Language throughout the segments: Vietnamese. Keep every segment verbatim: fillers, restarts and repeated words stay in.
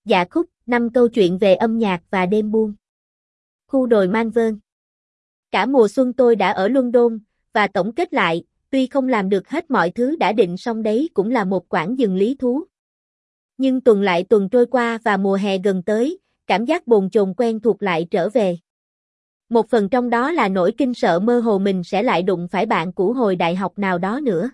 Dạ khúc, năm câu chuyện về âm nhạc và đêm buông. Khu đồi Malvern. Cả mùa xuân tôi đã ở London, và tổng kết lại, tuy không làm được hết mọi thứ đã định song đấy cũng là một quãng dừng lý thú. Nhưng tuần lại tuần trôi qua và mùa hè gần tới, cảm giác bồn chồn quen thuộc lại trở về. Một phần trong đó là nỗi kinh sợ mơ hồ mình sẽ lại đụng phải bạn cũ hồi đại học nào đó nữa.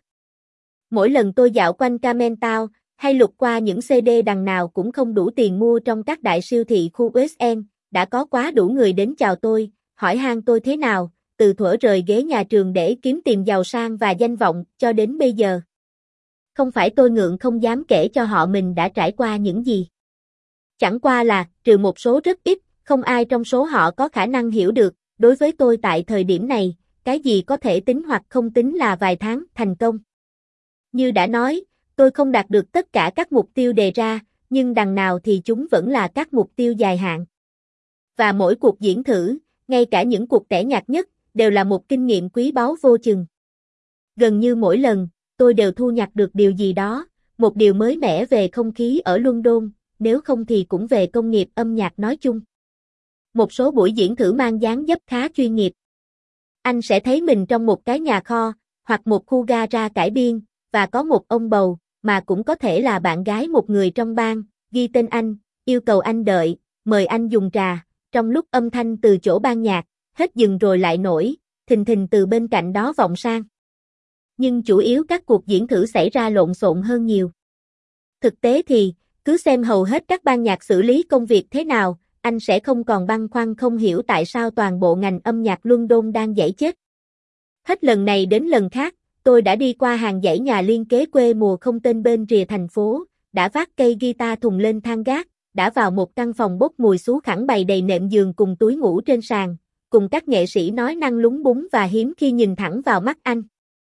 Mỗi lần tôi dạo quanh Carmentown, hay lục qua những xê đê đằng nào cũng không đủ tiền mua trong các đại siêu thị khu West End, đã có quá đủ người đến chào tôi, hỏi han tôi thế nào, từ thuở rời ghế nhà trường để kiếm tìm giàu sang và danh vọng cho đến bây giờ. Không phải tôi ngượng không dám kể cho họ mình đã trải qua những gì. Chẳng qua là, trừ một số rất ít, không ai trong số họ có khả năng hiểu được, đối với tôi tại thời điểm này, cái gì có thể tính hoặc không tính là vài tháng thành công. Như đã nói, tôi không đạt được tất cả các mục tiêu đề ra, nhưng đằng nào thì chúng vẫn là các mục tiêu dài hạn. Và mỗi cuộc diễn thử, ngay cả những cuộc tẻ nhạt nhất, đều là một kinh nghiệm quý báu vô chừng. Gần như mỗi lần, tôi đều thu nhặt được điều gì đó, một điều mới mẻ về không khí ở London, nếu không thì cũng về công nghiệp âm nhạc nói chung. Một số buổi diễn thử mang dáng dấp khá chuyên nghiệp. Anh sẽ thấy mình trong một cái nhà kho, hoặc một khu gara cải biên, và có một ông bầu, mà cũng có thể là bạn gái một người trong ban, ghi tên anh, yêu cầu anh đợi, mời anh dùng trà, trong lúc âm thanh từ chỗ ban nhạc, hết dừng rồi lại nổi, thình thình từ bên cạnh đó vọng sang. Nhưng chủ yếu các cuộc diễn thử xảy ra lộn xộn hơn nhiều. Thực tế thì, cứ xem hầu hết các ban nhạc xử lý công việc thế nào, anh sẽ không còn băn khoăn không hiểu tại sao toàn bộ ngành âm nhạc London đang dãy chết. Hết lần này đến lần khác, tôi đã đi qua hàng dãy nhà liên kế quê mùa không tên bên rìa thành phố, đã vác cây guitar thùng lên thang gác, đã vào một căn phòng bốc mùi xú khẳng bày đầy nệm giường cùng túi ngủ trên sàn, cùng các nghệ sĩ nói năng lúng búng và hiếm khi nhìn thẳng vào mắt anh.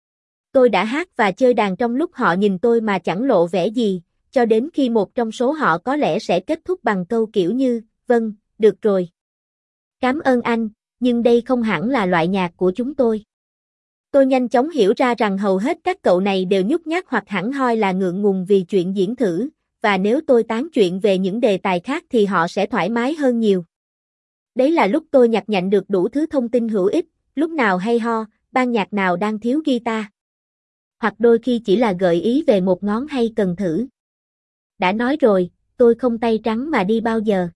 Tôi đã hát và chơi đàn trong lúc họ nhìn tôi mà chẳng lộ vẻ gì, cho đến khi một trong số họ có lẽ sẽ kết thúc bằng câu kiểu như, vâng, được rồi. Cảm ơn anh, nhưng đây không hẳn là loại nhạc của chúng tôi. Tôi nhanh chóng hiểu ra rằng hầu hết các cậu này đều nhút nhát hoặc hẳn hoi là ngượng ngùng vì chuyện diễn thử, và nếu tôi tán chuyện về những đề tài khác thì họ sẽ thoải mái hơn nhiều. Đấy là lúc tôi nhặt nhạnh được đủ thứ thông tin hữu ích, lúc nào hay ho, ban nhạc nào đang thiếu guitar. Hoặc đôi khi chỉ là gợi ý về một ngón hay cần thử. Đã nói rồi, tôi không tay trắng mà đi bao giờ.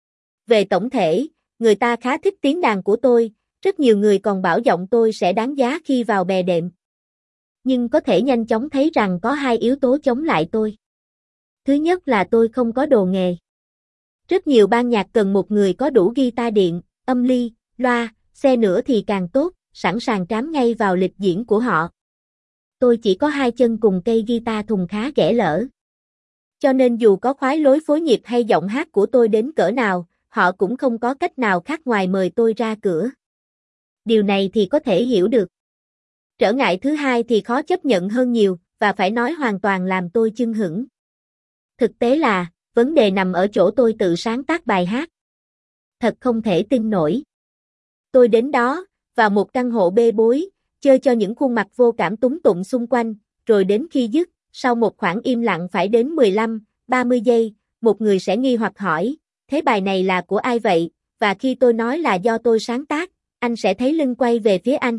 Về tổng thể, người ta khá thích tiếng đàn của tôi, rất nhiều người còn bảo giọng tôi sẽ đáng giá khi vào bè đệm. Nhưng có thể nhanh chóng thấy rằng có hai yếu tố chống lại tôi. Thứ nhất là tôi không có đồ nghề. Rất nhiều ban nhạc cần một người có đủ guitar điện, âm ly, loa, xe nữa thì càng tốt, sẵn sàng trám ngay vào lịch diễn của họ. Tôi chỉ có hai chân cùng cây guitar thùng khá ghẻ lỡ. Cho nên dù có khoái lối phối nhịp hay giọng hát của tôi đến cỡ nào, họ cũng không có cách nào khác ngoài mời tôi ra cửa. Điều này thì có thể hiểu được. Trở ngại thứ hai thì khó chấp nhận hơn nhiều, và phải nói hoàn toàn làm tôi chưng hửng. Thực tế là, vấn đề nằm ở chỗ tôi tự sáng tác bài hát. Thật không thể tin nổi. Tôi đến đó, vào một căn hộ bê bối, chơi cho những khuôn mặt vô cảm túng tụng xung quanh, rồi đến khi dứt, sau một khoảng im lặng phải đến mười lăm, ba mươi giây, một người sẽ nghi hoặc hỏi, thế bài này là của ai vậy? Và khi tôi nói là do tôi sáng tác, anh sẽ thấy lưng quay về phía anh.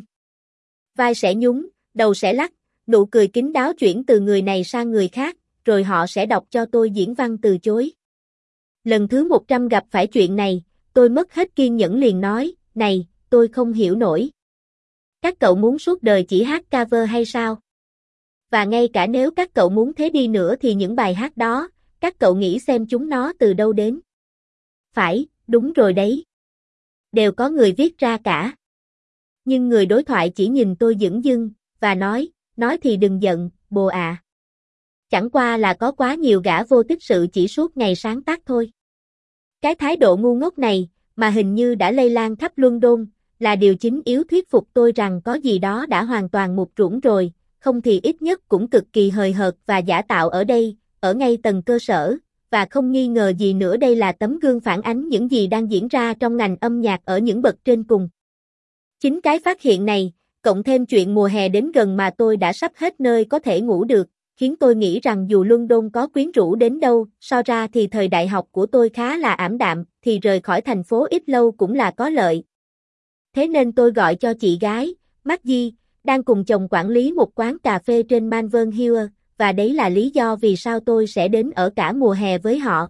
Vai sẽ nhún, đầu sẽ lắc, nụ cười kín đáo chuyển từ người này sang người khác, rồi họ sẽ đọc cho tôi diễn văn từ chối. Lần thứ một trăm gặp phải chuyện này, tôi mất hết kiên nhẫn liền nói, này, tôi không hiểu nổi. Các cậu muốn suốt đời chỉ hát cover hay sao? Và ngay cả nếu các cậu muốn thế đi nữa thì những bài hát đó, các cậu nghĩ xem chúng nó từ đâu đến? Phải, đúng rồi đấy. Đều có người viết ra cả. Nhưng người đối thoại chỉ nhìn tôi dửng dưng, và nói, nói thì đừng giận, bồ à. Chẳng qua là có quá nhiều gã vô tích sự chỉ suốt ngày sáng tác thôi. Cái thái độ ngu ngốc này, mà hình như đã lây lan khắp London, là điều chính yếu thuyết phục tôi rằng có gì đó đã hoàn toàn mục ruỗng rồi, không thì ít nhất cũng cực kỳ hời hợt và giả tạo ở đây, ở ngay tầng cơ sở, và không nghi ngờ gì nữa đây là tấm gương phản ánh những gì đang diễn ra trong ngành âm nhạc ở những bậc trên cùng. Chính cái phát hiện này, cộng thêm chuyện mùa hè đến gần mà tôi đã sắp hết nơi có thể ngủ được, khiến tôi nghĩ rằng dù London có quyến rũ đến đâu, so ra thì thời đại học của tôi khá là ảm đạm, thì rời khỏi thành phố ít lâu cũng là có lợi. Thế nên tôi gọi cho chị gái, Maggie, đang cùng chồng quản lý một quán cà phê trên Malvern Hill, và đấy là lý do vì sao tôi sẽ đến ở cả mùa hè với họ.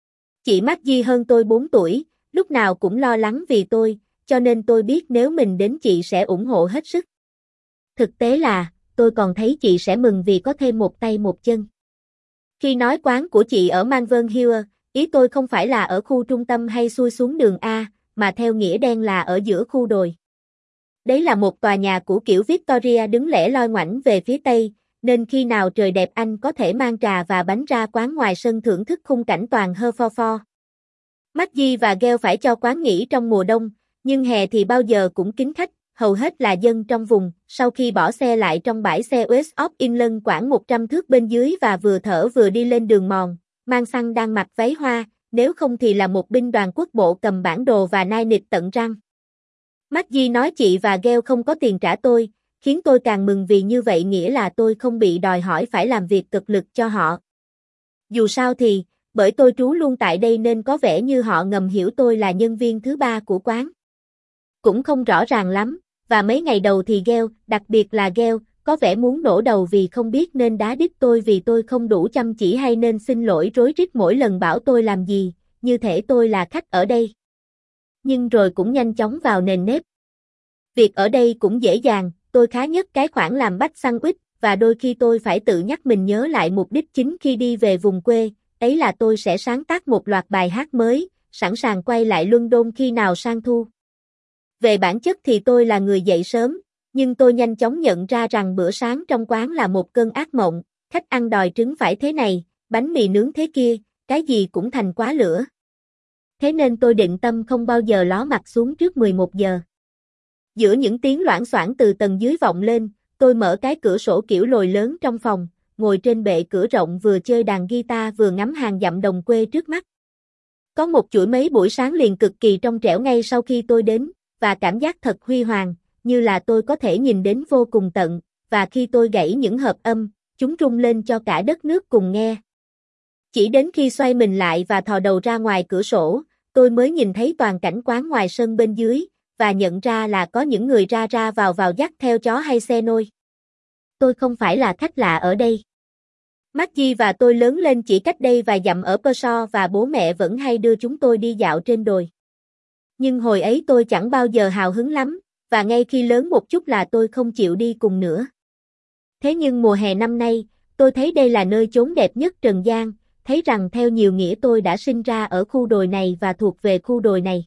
Chị Maggie hơn tôi bốn tuổi, lúc nào cũng lo lắng vì tôi, cho nên tôi biết nếu mình đến chị sẽ ủng hộ hết sức. Thực tế là, tôi còn thấy chị sẽ mừng vì có thêm một tay một chân. Khi nói quán của chị ở Malvern Hill, ý tôi không phải là ở khu trung tâm hay xuôi xuống đường A, mà theo nghĩa đen là ở giữa khu đồi. Đấy là một tòa nhà cũ kiểu Victoria đứng lẻ loi ngoảnh về phía tây, nên khi nào trời đẹp anh có thể mang trà và bánh ra quán ngoài sân thưởng thức khung cảnh toàn Hertfordshire. Maggie và Gail phải cho quán nghỉ trong mùa đông, nhưng hè thì bao giờ cũng kín khách, hầu hết là dân trong vùng. Sau khi bỏ xe lại trong bãi xe West of England khoảng một trăm thước bên dưới và vừa thở vừa đi lên đường mòn, mang xăng đang mặc váy hoa, nếu không thì là một binh đoàn quốc bộ cầm bản đồ và nai nịt tận răng. Maggie nói chị và Gail không có tiền trả tôi, khiến tôi càng mừng vì như vậy nghĩa là tôi không bị đòi hỏi phải làm việc cực lực cho họ. Dù sao thì, bởi tôi trú luôn tại đây nên có vẻ như họ ngầm hiểu tôi là nhân viên thứ ba của quán. Cũng không rõ ràng lắm, và mấy ngày đầu thì Gail, đặc biệt là Gail, có vẻ muốn nổ đầu vì không biết nên đá đít tôi vì tôi không đủ chăm chỉ hay nên xin lỗi rối rít mỗi lần bảo tôi làm gì, như thể tôi là khách ở đây. Nhưng rồi cũng nhanh chóng vào nền nếp. Việc ở đây cũng dễ dàng, tôi khá nhất cái khoản làm bách sandwich, và đôi khi tôi phải tự nhắc mình nhớ lại mục đích chính khi đi về vùng quê, ấy là tôi sẽ sáng tác một loạt bài hát mới, sẵn sàng quay lại London khi nào sang thu. Về bản chất thì tôi là người dậy sớm, nhưng tôi nhanh chóng nhận ra rằng bữa sáng trong quán là một cơn ác mộng, khách ăn đòi trứng phải thế này, bánh mì nướng thế kia, cái gì cũng thành quá lửa. Thế nên tôi định tâm không bao giờ ló mặt xuống trước mười một giờ. Giữa những tiếng loảng xoảng từ tầng dưới vọng lên, tôi mở cái cửa sổ kiểu lồi lớn trong phòng, ngồi trên bệ cửa rộng vừa chơi đàn guitar vừa ngắm hàng dặm đồng quê trước mắt. Có một chuỗi mấy buổi sáng liền cực kỳ trong trẻo ngay sau khi tôi đến, và cảm giác thật huy hoàng, như là tôi có thể nhìn đến vô cùng tận, và khi tôi gảy những hợp âm, chúng rung lên cho cả đất nước cùng nghe. Chỉ đến khi xoay mình lại và thò đầu ra ngoài cửa sổ, tôi mới nhìn thấy toàn cảnh quán ngoài sân bên dưới, và nhận ra là có những người ra ra vào vào dắt theo chó hay xe nôi. Tôi không phải là khách lạ ở đây. Maggie và tôi lớn lên chỉ cách đây vài dặm ở Pershore và bố mẹ vẫn hay đưa chúng tôi đi dạo trên đồi. Nhưng hồi ấy tôi chẳng bao giờ hào hứng lắm, và ngay khi lớn một chút là tôi không chịu đi cùng nữa. Thế nhưng mùa hè năm nay, tôi thấy đây là nơi chốn đẹp nhất trần gian, thấy rằng theo nhiều nghĩa tôi đã sinh ra ở khu đồi này và thuộc về khu đồi này.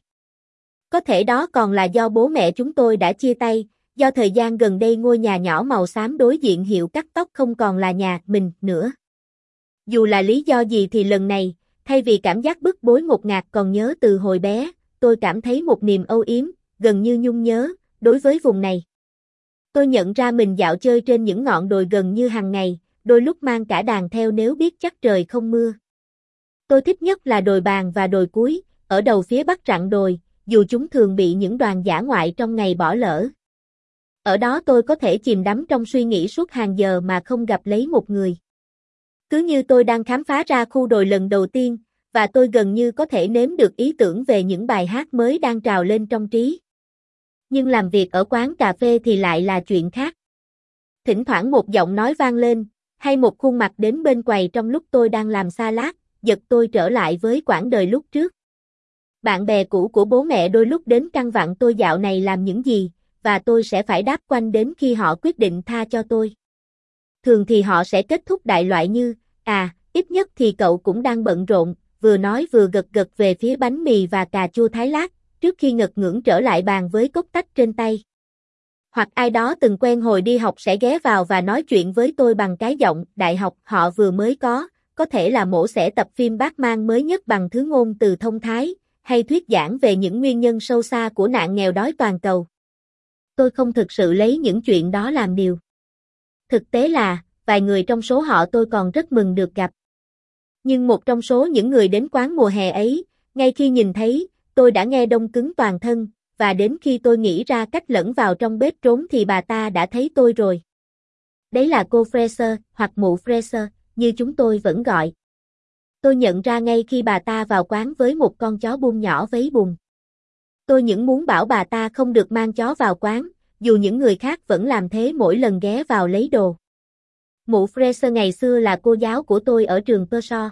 Có thể đó còn là do bố mẹ chúng tôi đã chia tay, do thời gian gần đây ngôi nhà nhỏ màu xám đối diện hiệu cắt tóc không còn là nhà mình nữa. Dù là lý do gì thì lần này, thay vì cảm giác bức bối ngột ngạt còn nhớ từ hồi bé, tôi cảm thấy một niềm âu yếm, gần như nhung nhớ, đối với vùng này. Tôi nhận ra mình dạo chơi trên những ngọn đồi gần như hàng ngày, đôi lúc mang cả đàn theo nếu biết chắc trời không mưa. Tôi thích nhất là đồi Bàn và đồi Cuối, ở đầu phía bắc rặng đồi, dù chúng thường bị những đoàn dã ngoại trong ngày bỏ lỡ. Ở đó tôi có thể chìm đắm trong suy nghĩ suốt hàng giờ mà không gặp lấy một người. Cứ như tôi đang khám phá ra khu đồi lần đầu tiên, và tôi gần như có thể nếm được ý tưởng về những bài hát mới đang trào lên trong trí. Nhưng làm việc ở quán cà phê thì lại là chuyện khác. Thỉnh thoảng một giọng nói vang lên, hay một khuôn mặt đến bên quầy trong lúc tôi đang làm salad, giật tôi trở lại với quãng đời lúc trước. Bạn bè cũ của bố mẹ đôi lúc đến căn vặn tôi dạo này làm những gì, và tôi sẽ phải đáp quanh đến khi họ quyết định tha cho tôi. Thường thì họ sẽ kết thúc đại loại như, à, ít nhất thì cậu cũng đang bận rộn, vừa nói vừa gật gật về phía bánh mì và cà chua Thái Lát, trước khi ngật ngưỡng trở lại bàn với cốc tách trên tay. Hoặc ai đó từng quen hồi đi học sẽ ghé vào và nói chuyện với tôi bằng cái giọng đại học họ vừa mới có, có thể là mổ xẻ tập phim Batman mới nhất bằng thứ ngôn từ thông thái, hay thuyết giảng về những nguyên nhân sâu xa của nạn nghèo đói toàn cầu. Tôi không thực sự lấy những chuyện đó làm điều. Thực tế là, vài người trong số họ tôi còn rất mừng được gặp. Nhưng một trong số những người đến quán mùa hè ấy, ngay khi nhìn thấy, tôi đã nghe đông cứng toàn thân, và đến khi tôi nghĩ ra cách lẫn vào trong bếp trốn thì bà ta đã thấy tôi rồi. Đấy là cô Fraser, hoặc mụ Fraser, như chúng tôi vẫn gọi. Tôi nhận ra ngay khi bà ta vào quán với một con chó buôn nhỏ váy bùn. Tôi những muốn bảo bà ta không được mang chó vào quán, dù những người khác vẫn làm thế mỗi lần ghé vào lấy đồ. Mụ Fraser ngày xưa là cô giáo của tôi ở trường Persaw.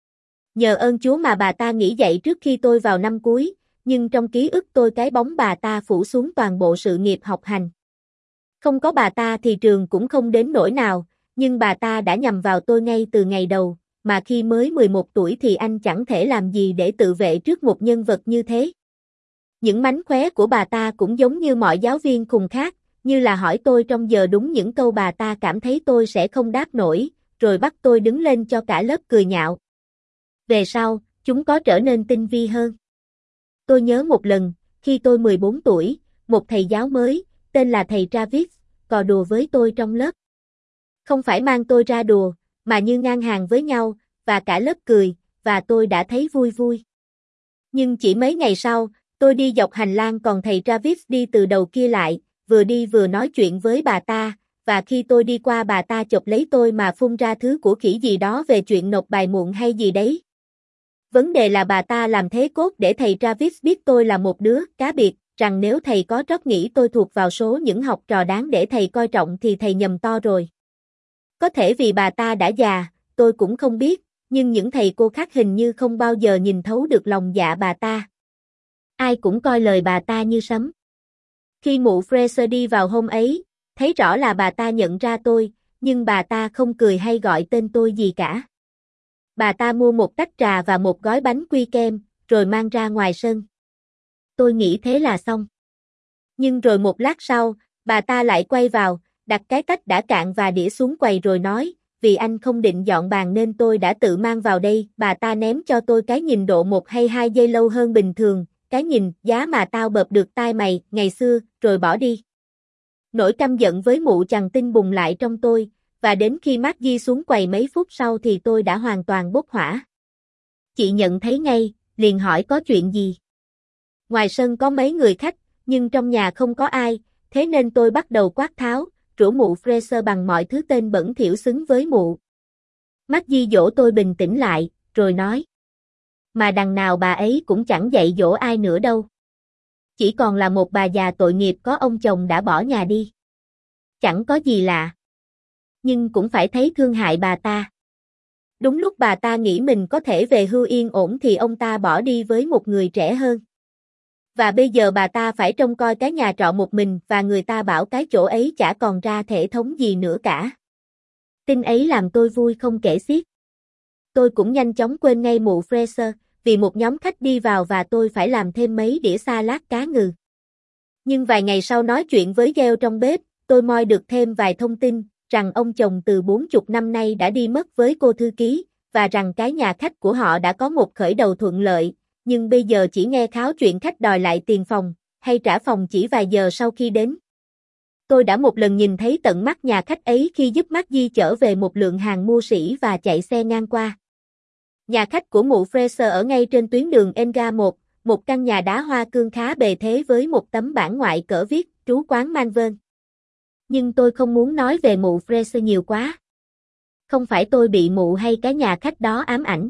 Nhờ ơn Chúa mà bà ta nghỉ dạy trước khi tôi vào năm cuối, nhưng trong ký ức tôi cái bóng bà ta phủ xuống toàn bộ sự nghiệp học hành. Không có bà ta thì trường cũng không đến nỗi nào, nhưng bà ta đã nhằm vào tôi ngay từ ngày đầu, mà khi mới mười một tuổi thì anh chẳng thể làm gì để tự vệ trước một nhân vật như thế. Những mánh khóe của bà ta cũng giống như mọi giáo viên khùng khác, như là hỏi tôi trong giờ đúng những câu bà ta cảm thấy tôi sẽ không đáp nổi, rồi bắt tôi đứng lên cho cả lớp cười nhạo. Về sau, chúng có trở nên tinh vi hơn. Tôi nhớ một lần, khi tôi mười bốn tuổi, một thầy giáo mới, tên là thầy Travis, cò đùa với tôi trong lớp. Không phải mang tôi ra đùa, mà như ngang hàng với nhau, và cả lớp cười, và tôi đã thấy vui vui. Nhưng chỉ mấy ngày sau, tôi đi dọc hành lang còn thầy Travis đi từ đầu kia lại, vừa đi vừa nói chuyện với bà ta, và khi tôi đi qua bà ta chộp lấy tôi mà phun ra thứ của khỉ gì đó về chuyện nộp bài muộn hay gì đấy. Vấn đề là bà ta làm thế cốt để thầy Travis biết tôi là một đứa cá biệt, rằng nếu thầy có trót nghĩ tôi thuộc vào số những học trò đáng để thầy coi trọng thì thầy nhầm to rồi. Có thể vì bà ta đã già, tôi cũng không biết, nhưng những thầy cô khác hình như không bao giờ nhìn thấu được lòng dạ bà ta. Ai cũng coi lời bà ta như sấm. Khi mụ Fraser đi vào hôm ấy, thấy rõ là bà ta nhận ra tôi, nhưng bà ta không cười hay gọi tên tôi gì cả. Bà ta mua một tách trà và một gói bánh quy kem, rồi mang ra ngoài sân. Tôi nghĩ thế là xong. Nhưng rồi một lát sau, bà ta lại quay vào, đặt cái tách đã cạn và đĩa xuống quầy rồi nói, vì anh không định dọn bàn nên tôi đã tự mang vào đây. Bà ta ném cho tôi cái nhìn độ một hay hai giây lâu hơn bình thường, cái nhìn, giá mà tao bợp được tai mày, ngày xưa, rồi bỏ đi. Nỗi căm giận với mụ chằn tinh bùng lại trong tôi, và đến khi Maggie xuống quầy mấy phút sau thì tôi đã hoàn toàn bốc hỏa. Chị nhận thấy ngay, liền hỏi có chuyện gì. Ngoài sân có mấy người khách, nhưng trong nhà không có ai, thế nên tôi bắt đầu quát tháo, rủa mụ Fraser bằng mọi thứ tên bẩn thỉu xứng với mụ. Maggie dỗ tôi bình tĩnh lại, rồi nói. Mà đằng nào bà ấy cũng chẳng dạy dỗ ai nữa đâu. Chỉ còn là một bà già tội nghiệp có ông chồng đã bỏ nhà đi. Chẳng có gì lạ. Nhưng cũng phải thấy thương hại bà ta. Đúng lúc bà ta nghĩ mình có thể về hưu yên ổn thì ông ta bỏ đi với một người trẻ hơn. Và bây giờ bà ta phải trông coi cái nhà trọ một mình và người ta bảo cái chỗ ấy chả còn ra thể thống gì nữa cả. Tin ấy làm tôi vui không kể xiết. Tôi cũng nhanh chóng quên ngay mụ Fraser, vì một nhóm khách đi vào và tôi phải làm thêm mấy đĩa salad cá ngừ. Nhưng vài ngày sau nói chuyện với Gail trong bếp, tôi moi được thêm vài thông tin, rằng ông chồng từ bốn mươi năm nay đã đi mất với cô thư ký, và rằng cái nhà khách của họ đã có một khởi đầu thuận lợi, nhưng bây giờ chỉ nghe kháo chuyện khách đòi lại tiền phòng, hay trả phòng chỉ vài giờ sau khi đến. Tôi đã một lần nhìn thấy tận mắt nhà khách ấy khi giúp Maggie chở về một lượng hàng mua sỉ và chạy xe ngang qua. Nhà khách của mụ Fraser ở ngay trên tuyến đường Enga một, một căn nhà đá hoa cương khá bề thế với một tấm bảng ngoại cỡ viết, trú quán Manvern. Nhưng tôi không muốn nói về mụ Fraser nhiều quá. Không phải tôi bị mụ hay cái nhà khách đó ám ảnh.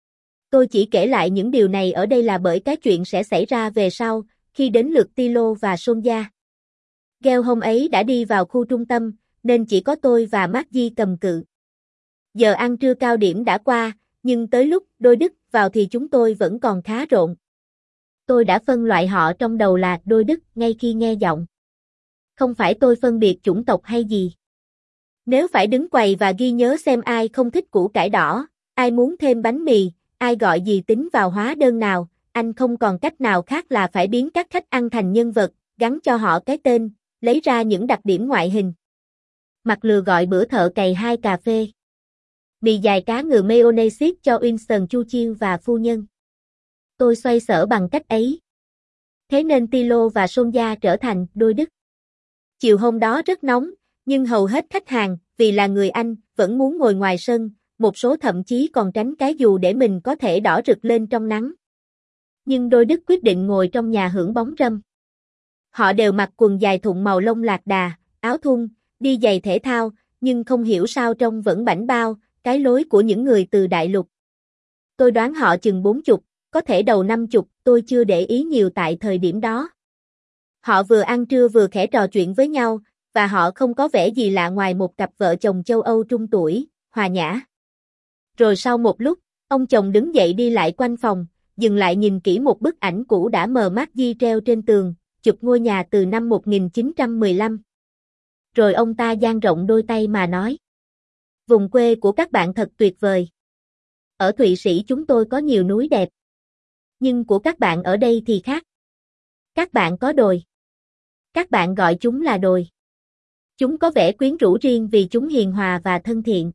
Tôi chỉ kể lại những điều này ở đây là bởi cái chuyện sẽ xảy ra về sau, khi đến lượt Tilo và Sonja. Gail hôm ấy đã đi vào khu trung tâm, nên chỉ có tôi và Maggie cầm cự. Giờ ăn trưa cao điểm đã qua, nhưng tới lúc đôi Đức vào thì chúng tôi vẫn còn khá rộn. Tôi đã phân loại họ trong đầu là đôi Đức ngay khi nghe giọng. Không phải tôi phân biệt chủng tộc hay gì. Nếu phải đứng quầy và ghi nhớ xem ai không thích củ cải đỏ, ai muốn thêm bánh mì, ai gọi gì tính vào hóa đơn nào, anh không còn cách nào khác là phải biến các khách ăn thành nhân vật, gắn cho họ cái tên, lấy ra những đặc điểm ngoại hình. Mặt lừa gọi bữa thợ cày hai cà phê. Mì dài cá ngừ mayonnaise cho Winston Churchill và phu nhân. Tôi xoay sở bằng cách ấy. Thế nên Tilo và Sonja trở thành đôi Đức. Chiều hôm đó rất nóng, nhưng hầu hết khách hàng, vì là người Anh, vẫn muốn ngồi ngoài sân, một số thậm chí còn tránh cái dù để mình có thể đỏ rực lên trong nắng. Nhưng đôi Đức quyết định ngồi trong nhà hưởng bóng râm. Họ đều mặc quần dài thụng màu lông lạc đà, áo thun, đi giày thể thao, nhưng không hiểu sao trông vẫn bảnh bao, cái lối của những người từ đại lục. Tôi đoán họ chừng bốn chục, có thể đầu năm chục, tôi chưa để ý nhiều tại thời điểm đó. Họ vừa ăn trưa vừa khẽ trò chuyện với nhau, và họ không có vẻ gì lạ ngoài một cặp vợ chồng châu Âu trung tuổi, hòa nhã. Rồi sau một lúc, ông chồng đứng dậy đi lại quanh phòng, dừng lại nhìn kỹ một bức ảnh cũ đã mờ Maggie treo trên tường, chụp ngôi nhà từ năm một nghìn chín trăm mười lăm. Rồi ông ta dang rộng đôi tay mà nói: vùng quê của các bạn thật tuyệt vời. Ở Thụy Sĩ chúng tôi có nhiều núi đẹp. Nhưng của các bạn ở đây thì khác. Các bạn có đồi. Các bạn gọi chúng là đồi. Chúng có vẻ quyến rũ riêng vì chúng hiền hòa và thân thiện.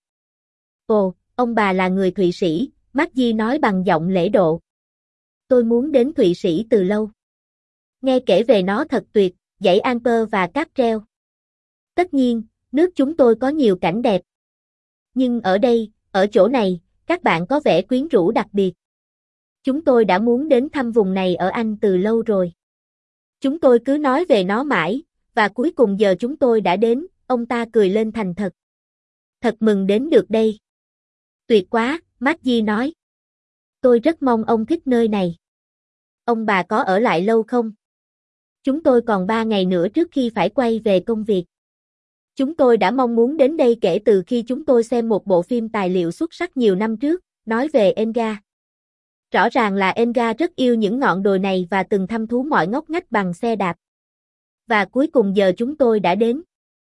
Ồ, ông bà là người Thụy Sĩ, Maggie nói bằng giọng lễ độ. Tôi muốn đến Thụy Sĩ từ lâu. Nghe kể về nó thật tuyệt, dãy Alper và cáp treo. Tất nhiên, nước chúng tôi có nhiều cảnh đẹp. Nhưng ở đây, ở chỗ này, các bạn có vẻ quyến rũ đặc biệt. Chúng tôi đã muốn đến thăm vùng này ở Anh từ lâu rồi. Chúng tôi cứ nói về nó mãi, và cuối cùng giờ chúng tôi đã đến, ông ta cười lên thành thật. Thật mừng đến được đây. Tuyệt quá, Maggie nói. Tôi rất mong ông thích nơi này. Ông bà có ở lại lâu không? Chúng tôi còn ba ngày nữa trước khi phải quay về công việc. Chúng tôi đã mong muốn đến đây kể từ khi chúng tôi xem một bộ phim tài liệu xuất sắc nhiều năm trước, nói về Enga. Rõ ràng là Enga rất yêu những ngọn đồi này và từng thăm thú mọi ngóc ngách bằng xe đạp. Và cuối cùng giờ chúng tôi đã đến.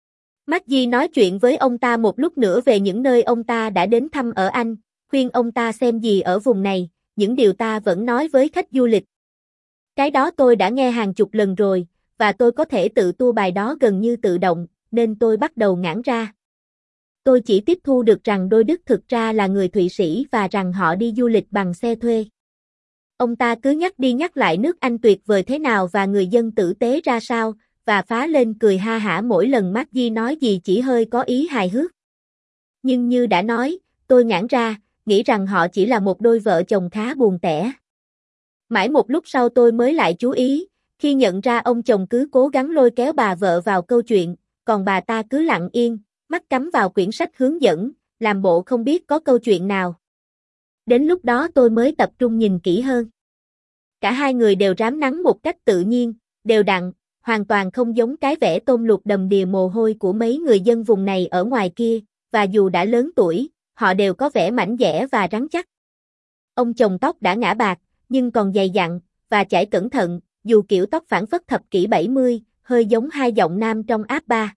Maggie nói chuyện với ông ta một lúc nữa về những nơi ông ta đã đến thăm ở Anh, khuyên ông ta xem gì ở vùng này, những điều ta vẫn nói với khách du lịch. Cái đó tôi đã nghe hàng chục lần rồi, và tôi có thể tự tua bài đó gần như tự động, nên tôi bắt đầu ngãng ra. Tôi chỉ tiếp thu được rằng đôi Đức thực ra là người Thụy Sĩ và rằng họ đi du lịch bằng xe thuê. Ông ta cứ nhắc đi nhắc lại nước Anh tuyệt vời thế nào và người dân tử tế ra sao, và phá lên cười ha hả mỗi lần Maggie nói gì chỉ hơi có ý hài hước. Nhưng như đã nói, tôi ngãng ra, nghĩ rằng họ chỉ là một đôi vợ chồng khá buồn tẻ. Mãi một lúc sau tôi mới lại chú ý, khi nhận ra ông chồng cứ cố gắng lôi kéo bà vợ vào câu chuyện, còn bà ta cứ lặng yên, mắt cắm vào quyển sách hướng dẫn, làm bộ không biết có câu chuyện nào. Đến lúc đó tôi mới tập trung nhìn kỹ hơn. Cả hai người đều rám nắng một cách tự nhiên, đều đặn, hoàn toàn không giống cái vẻ tôm luộc đầm đìa mồ hôi của mấy người dân vùng này ở ngoài kia, và dù đã lớn tuổi, họ đều có vẻ mảnh dẻ và rắn chắc. Ông chồng tóc đã ngã bạc, nhưng còn dày dặn, và chải cẩn thận, dù kiểu tóc phản phất thập kỷ bảy mươi, hơi giống hai giọng nam trong áp ba.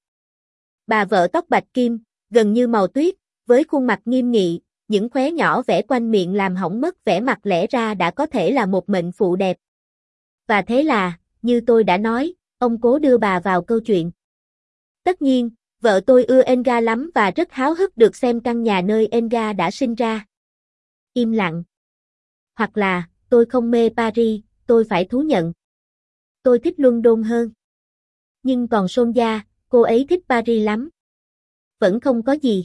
Bà vợ tóc bạch kim, gần như màu tuyết, với khuôn mặt nghiêm nghị, những khóe nhỏ vẽ quanh miệng làm hỏng mất vẻ mặt lẽ ra đã có thể là một mệnh phụ đẹp. Và thế là, như tôi đã nói, ông cố đưa bà vào câu chuyện. Tất nhiên, vợ tôi ưa Enga lắm và rất háo hức được xem căn nhà nơi Enga đã sinh ra. Im lặng. Hoặc là, tôi không mê Paris, tôi phải thú nhận. Tôi thích London hơn. Nhưng còn Sonja, cô ấy thích Paris lắm. Vẫn không có gì.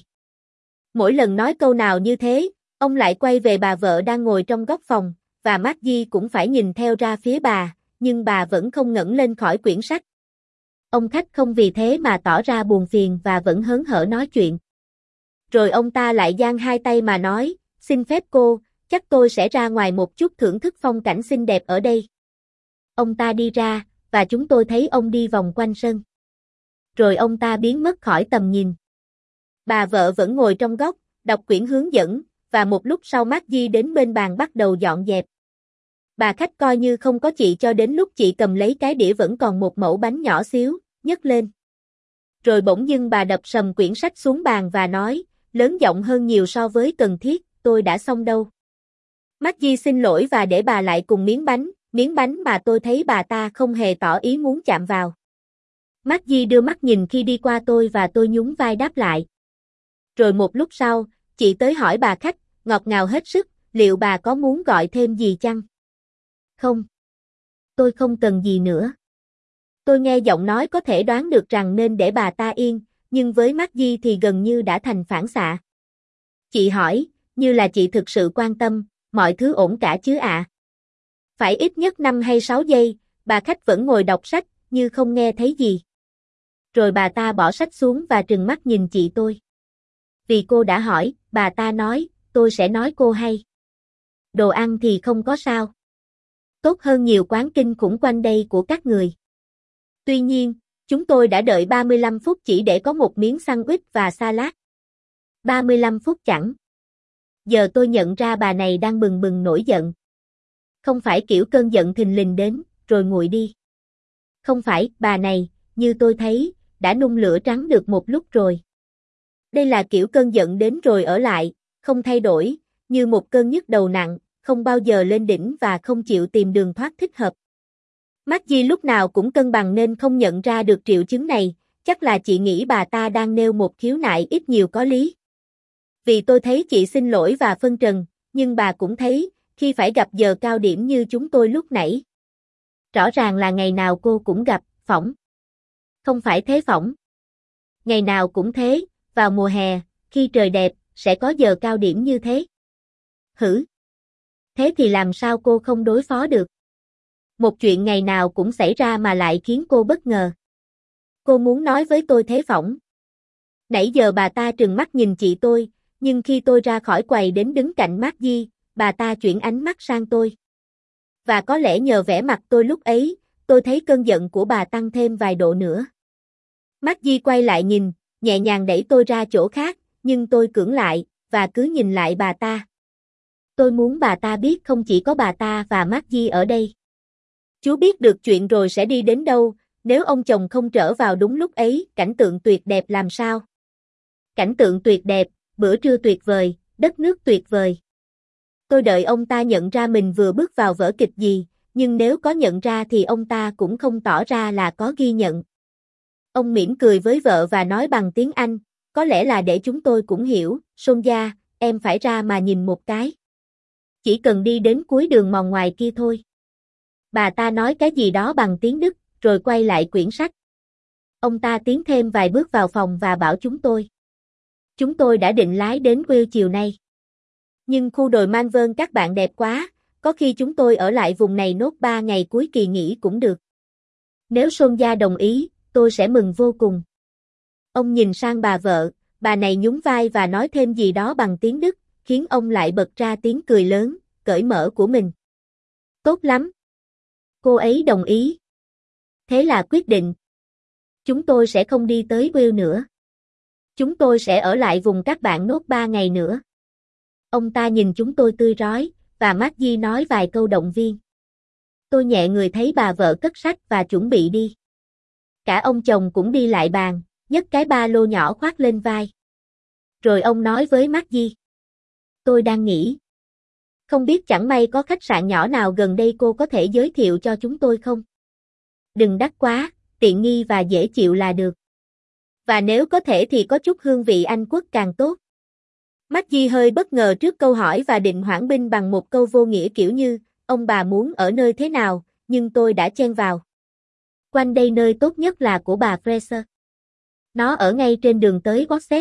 Mỗi lần nói câu nào như thế, ông lại quay về bà vợ đang ngồi trong góc phòng, và Maggie cũng phải nhìn theo ra phía bà, nhưng bà vẫn không ngẩng lên khỏi quyển sách. Ông khách không vì thế mà tỏ ra buồn phiền và vẫn hớn hở nói chuyện. Rồi ông ta lại giang hai tay mà nói, xin phép cô, chắc tôi sẽ ra ngoài một chút thưởng thức phong cảnh xinh đẹp ở đây. Ông ta đi ra, và chúng tôi thấy ông đi vòng quanh sân. Rồi ông ta biến mất khỏi tầm nhìn. Bà vợ vẫn ngồi trong góc, đọc quyển hướng dẫn, và một lúc sau Maggie đến bên bàn bắt đầu dọn dẹp. Bà khách coi như không có chị cho đến lúc chị cầm lấy cái đĩa vẫn còn một mẩu bánh nhỏ xíu, nhấc lên. Rồi bỗng dưng bà đập sầm quyển sách xuống bàn và nói, lớn giọng hơn nhiều so với cần thiết, tôi đã xong đâu. Maggie xin lỗi và để bà lại cùng miếng bánh, miếng bánh mà tôi thấy bà ta không hề tỏ ý muốn chạm vào. Maggie đưa mắt nhìn khi đi qua tôi và tôi nhún vai đáp lại. Rồi một lúc sau, chị tới hỏi bà khách, ngọt ngào hết sức, liệu bà có muốn gọi thêm gì chăng? Không. Tôi không cần gì nữa. Tôi nghe giọng nói có thể đoán được rằng nên để bà ta yên, nhưng với Maggie thì gần như đã thành phản xạ. Chị hỏi, như là chị thực sự quan tâm, mọi thứ ổn cả chứ ạ? À? Phải ít nhất năm hay sáu giây, bà khách vẫn ngồi đọc sách, như không nghe thấy gì. Rồi bà ta bỏ sách xuống và trừng mắt nhìn chị tôi. Vì cô đã hỏi, bà ta nói, tôi sẽ nói cô hay. Đồ ăn thì không có sao. Tốt hơn nhiều quán kinh khủng quanh đây của các người. Tuy nhiên, chúng tôi đã đợi ba mươi lăm phút chỉ để có một miếng sandwich và salad. ba mươi lăm phút chẳng. Giờ tôi nhận ra bà này đang bừng bừng nổi giận. Không phải kiểu cơn giận thình lình đến, rồi nguội đi. Không phải, bà này, như tôi thấy, đã nung lửa trắng được một lúc rồi. Đây là kiểu cơn giận đến rồi ở lại, không thay đổi, như một cơn nhức đầu nặng, không bao giờ lên đỉnh và không chịu tìm đường thoát thích hợp. Maggie lúc nào cũng cân bằng nên không nhận ra được triệu chứng này, chắc là chị nghĩ bà ta đang nêu một khiếu nại ít nhiều có lý. Vì tôi thấy chị xin lỗi và phân trần, nhưng bà cũng thấy, khi phải gặp giờ cao điểm như chúng tôi lúc nãy. Rõ ràng là ngày nào cô cũng gặp, phỏng. Không phải thế phỏng. Ngày nào cũng thế, vào mùa hè, khi trời đẹp, sẽ có giờ cao điểm như thế. Hử? Thế thì làm sao cô không đối phó được? Một chuyện ngày nào cũng xảy ra mà lại khiến cô bất ngờ. Cô muốn nói với tôi thế phỏng. Nãy giờ bà ta trừng mắt nhìn chị tôi, nhưng khi tôi ra khỏi quầy đến đứng cạnh Maggie, bà ta chuyển ánh mắt sang tôi. Và có lẽ nhờ vẻ mặt tôi lúc ấy, tôi thấy cơn giận của bà tăng thêm vài độ nữa. Maggie quay lại nhìn, nhẹ nhàng đẩy tôi ra chỗ khác, nhưng tôi cưỡng lại, và cứ nhìn lại bà ta. Tôi muốn bà ta biết không chỉ có bà ta và Maggie ở đây. Chú biết được chuyện rồi sẽ đi đến đâu, nếu ông chồng không trở vào đúng lúc ấy, cảnh tượng tuyệt đẹp làm sao? Cảnh tượng tuyệt đẹp, bữa trưa tuyệt vời, đất nước tuyệt vời. Tôi đợi ông ta nhận ra mình vừa bước vào vở kịch gì, nhưng nếu có nhận ra thì ông ta cũng không tỏ ra là có ghi nhận. Ông mỉm cười với vợ và nói bằng tiếng Anh, có lẽ là để chúng tôi cũng hiểu, Sonja, em phải ra mà nhìn một cái. Chỉ cần đi đến cuối đường mòn ngoài kia thôi. Bà ta nói cái gì đó bằng tiếng Đức, rồi quay lại quyển sách. Ông ta tiến thêm vài bước vào phòng và bảo chúng tôi. Chúng tôi đã định lái đến Will chiều nay. Nhưng khu đồi Malvern các bạn đẹp quá, có khi chúng tôi ở lại vùng này nốt ba ngày cuối kỳ nghỉ cũng được. Nếu Sonja đồng ý, tôi sẽ mừng vô cùng. Ông nhìn sang bà vợ, bà này nhún vai và nói thêm gì đó bằng tiếng Đức, khiến ông lại bật ra tiếng cười lớn, cởi mở của mình. Tốt lắm. Cô ấy đồng ý. Thế là quyết định. Chúng tôi sẽ không đi tới Will nữa. Chúng tôi sẽ ở lại vùng các bạn nốt ba ngày nữa. Ông ta nhìn chúng tôi tươi rói, và Maggie nói vài câu động viên. Tôi nhẹ người thấy bà vợ cất sách và chuẩn bị đi. Cả ông chồng cũng đi lại bàn, nhấc cái ba lô nhỏ khoác lên vai. Rồi ông nói với Maggie. Tôi đang nghĩ. Không biết chẳng may có khách sạn nhỏ nào gần đây cô có thể giới thiệu cho chúng tôi không? Đừng đắt quá, tiện nghi và dễ chịu là được. Và nếu có thể thì có chút hương vị Anh quốc càng tốt. Maggie hơi bất ngờ trước câu hỏi và định hoãn binh bằng một câu vô nghĩa kiểu như, ông bà muốn ở nơi thế nào, nhưng tôi đã chen vào. Quanh đây nơi tốt nhất là của bà Fraser. Nó ở ngay trên đường tới Worcester.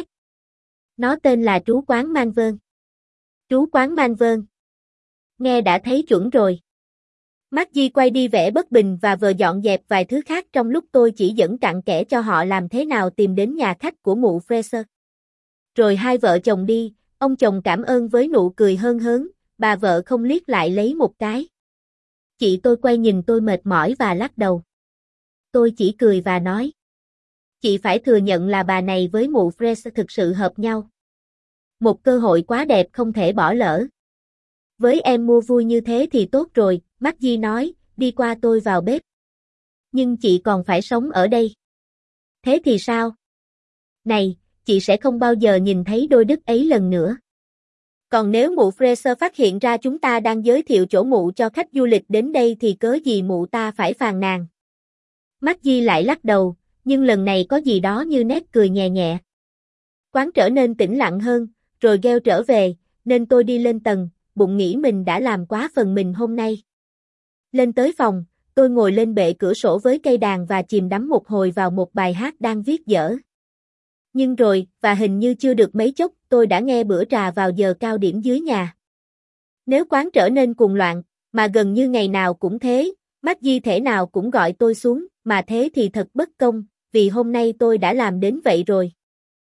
Nó tên là trú quán Malvern. Trú quán Malvern. Nghe đã thấy chuẩn rồi. Maggie quay đi vẻ bất bình và vờ dọn dẹp vài thứ khác trong lúc tôi chỉ dẫn cặn kẽ cho họ làm thế nào tìm đến nhà khách của mụ Fraser. Rồi hai vợ chồng đi, ông chồng cảm ơn với nụ cười hớn hớn, bà vợ không liếc lại lấy một cái. Chị tôi quay nhìn tôi mệt mỏi và lắc đầu. Tôi chỉ cười và nói. Chị phải thừa nhận là bà này với mụ Fraser thực sự hợp nhau. Một cơ hội quá đẹp không thể bỏ lỡ. Với em mua vui như thế thì tốt rồi, Maggie nói, đi qua tôi vào bếp. Nhưng chị còn phải sống ở đây. Thế thì sao? Này, chị sẽ không bao giờ nhìn thấy đôi đức ấy lần nữa. Còn nếu mụ Fraser phát hiện ra chúng ta đang giới thiệu chỗ mụ cho khách du lịch đến đây thì cớ gì mụ ta phải phàn nàn. Maggie lại lắc đầu, nhưng lần này có gì đó như nét cười nhẹ nhẹ. Quán trở nên tĩnh lặng hơn, rồi Gale trở về, nên tôi đi lên tầng, bụng nghĩ mình đã làm quá phần mình hôm nay. Lên tới phòng, tôi ngồi lên bệ cửa sổ với cây đàn và chìm đắm một hồi vào một bài hát đang viết dở. Nhưng rồi, và hình như chưa được mấy chốc, tôi đã nghe bữa trà vào giờ cao điểm dưới nhà. Nếu quán trở nên cuồng loạn, mà gần như ngày nào cũng thế, Maggie thể nào cũng gọi tôi xuống, mà thế thì thật bất công, vì hôm nay tôi đã làm đến vậy rồi.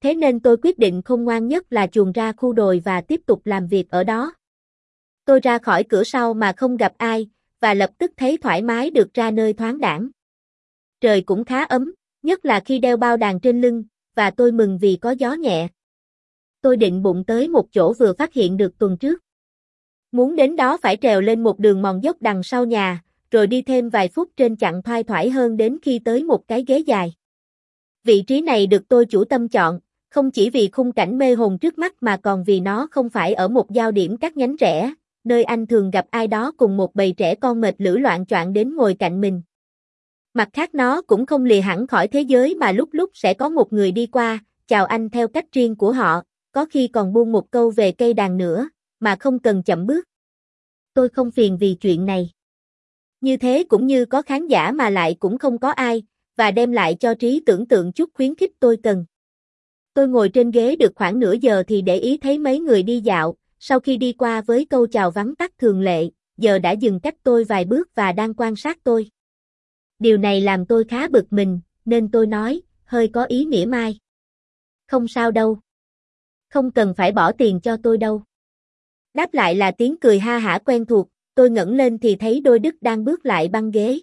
Thế nên tôi quyết định khôn ngoan nhất là chuồn ra khu đồi và tiếp tục làm việc ở đó. Tôi ra khỏi cửa sau mà không gặp ai, và lập tức thấy thoải mái được ra nơi thoáng đãng. Trời cũng khá ấm, nhất là khi đeo bao đàn trên lưng, và tôi mừng vì có gió nhẹ. Tôi định bụng tới một chỗ vừa phát hiện được tuần trước. Muốn đến đó phải trèo lên một đường mòn dốc đằng sau nhà, rồi đi thêm vài phút trên chặng thoai thoải hơn đến khi tới một cái ghế dài. Vị trí này được tôi chủ tâm chọn, không chỉ vì khung cảnh mê hồn trước mắt mà còn vì nó không phải ở một giao điểm các nhánh rẽ, nơi anh thường gặp ai đó cùng một bầy trẻ con mệt lử loạn choạng đến ngồi cạnh mình. Mặt khác nó cũng không lìa hẳn khỏi thế giới mà lúc lúc sẽ có một người đi qua, chào anh theo cách riêng của họ, có khi còn buông một câu về cây đàn nữa, mà không cần chậm bước. Tôi không phiền vì chuyện này. Như thế cũng như có khán giả mà lại cũng không có ai, và đem lại cho trí tưởng tượng chút khuyến khích tôi cần. Tôi ngồi trên ghế được khoảng nửa giờ thì để ý thấy mấy người đi dạo, sau khi đi qua với câu chào vắn tắt thường lệ, giờ đã dừng cách tôi vài bước và đang quan sát tôi. Điều này làm tôi khá bực mình, nên tôi nói, hơi có ý mỉa mai. Không sao đâu. Không cần phải bỏ tiền cho tôi đâu. Đáp lại là tiếng cười ha hả quen thuộc, tôi ngẩng lên thì thấy đôi Đức đang bước lại băng ghế.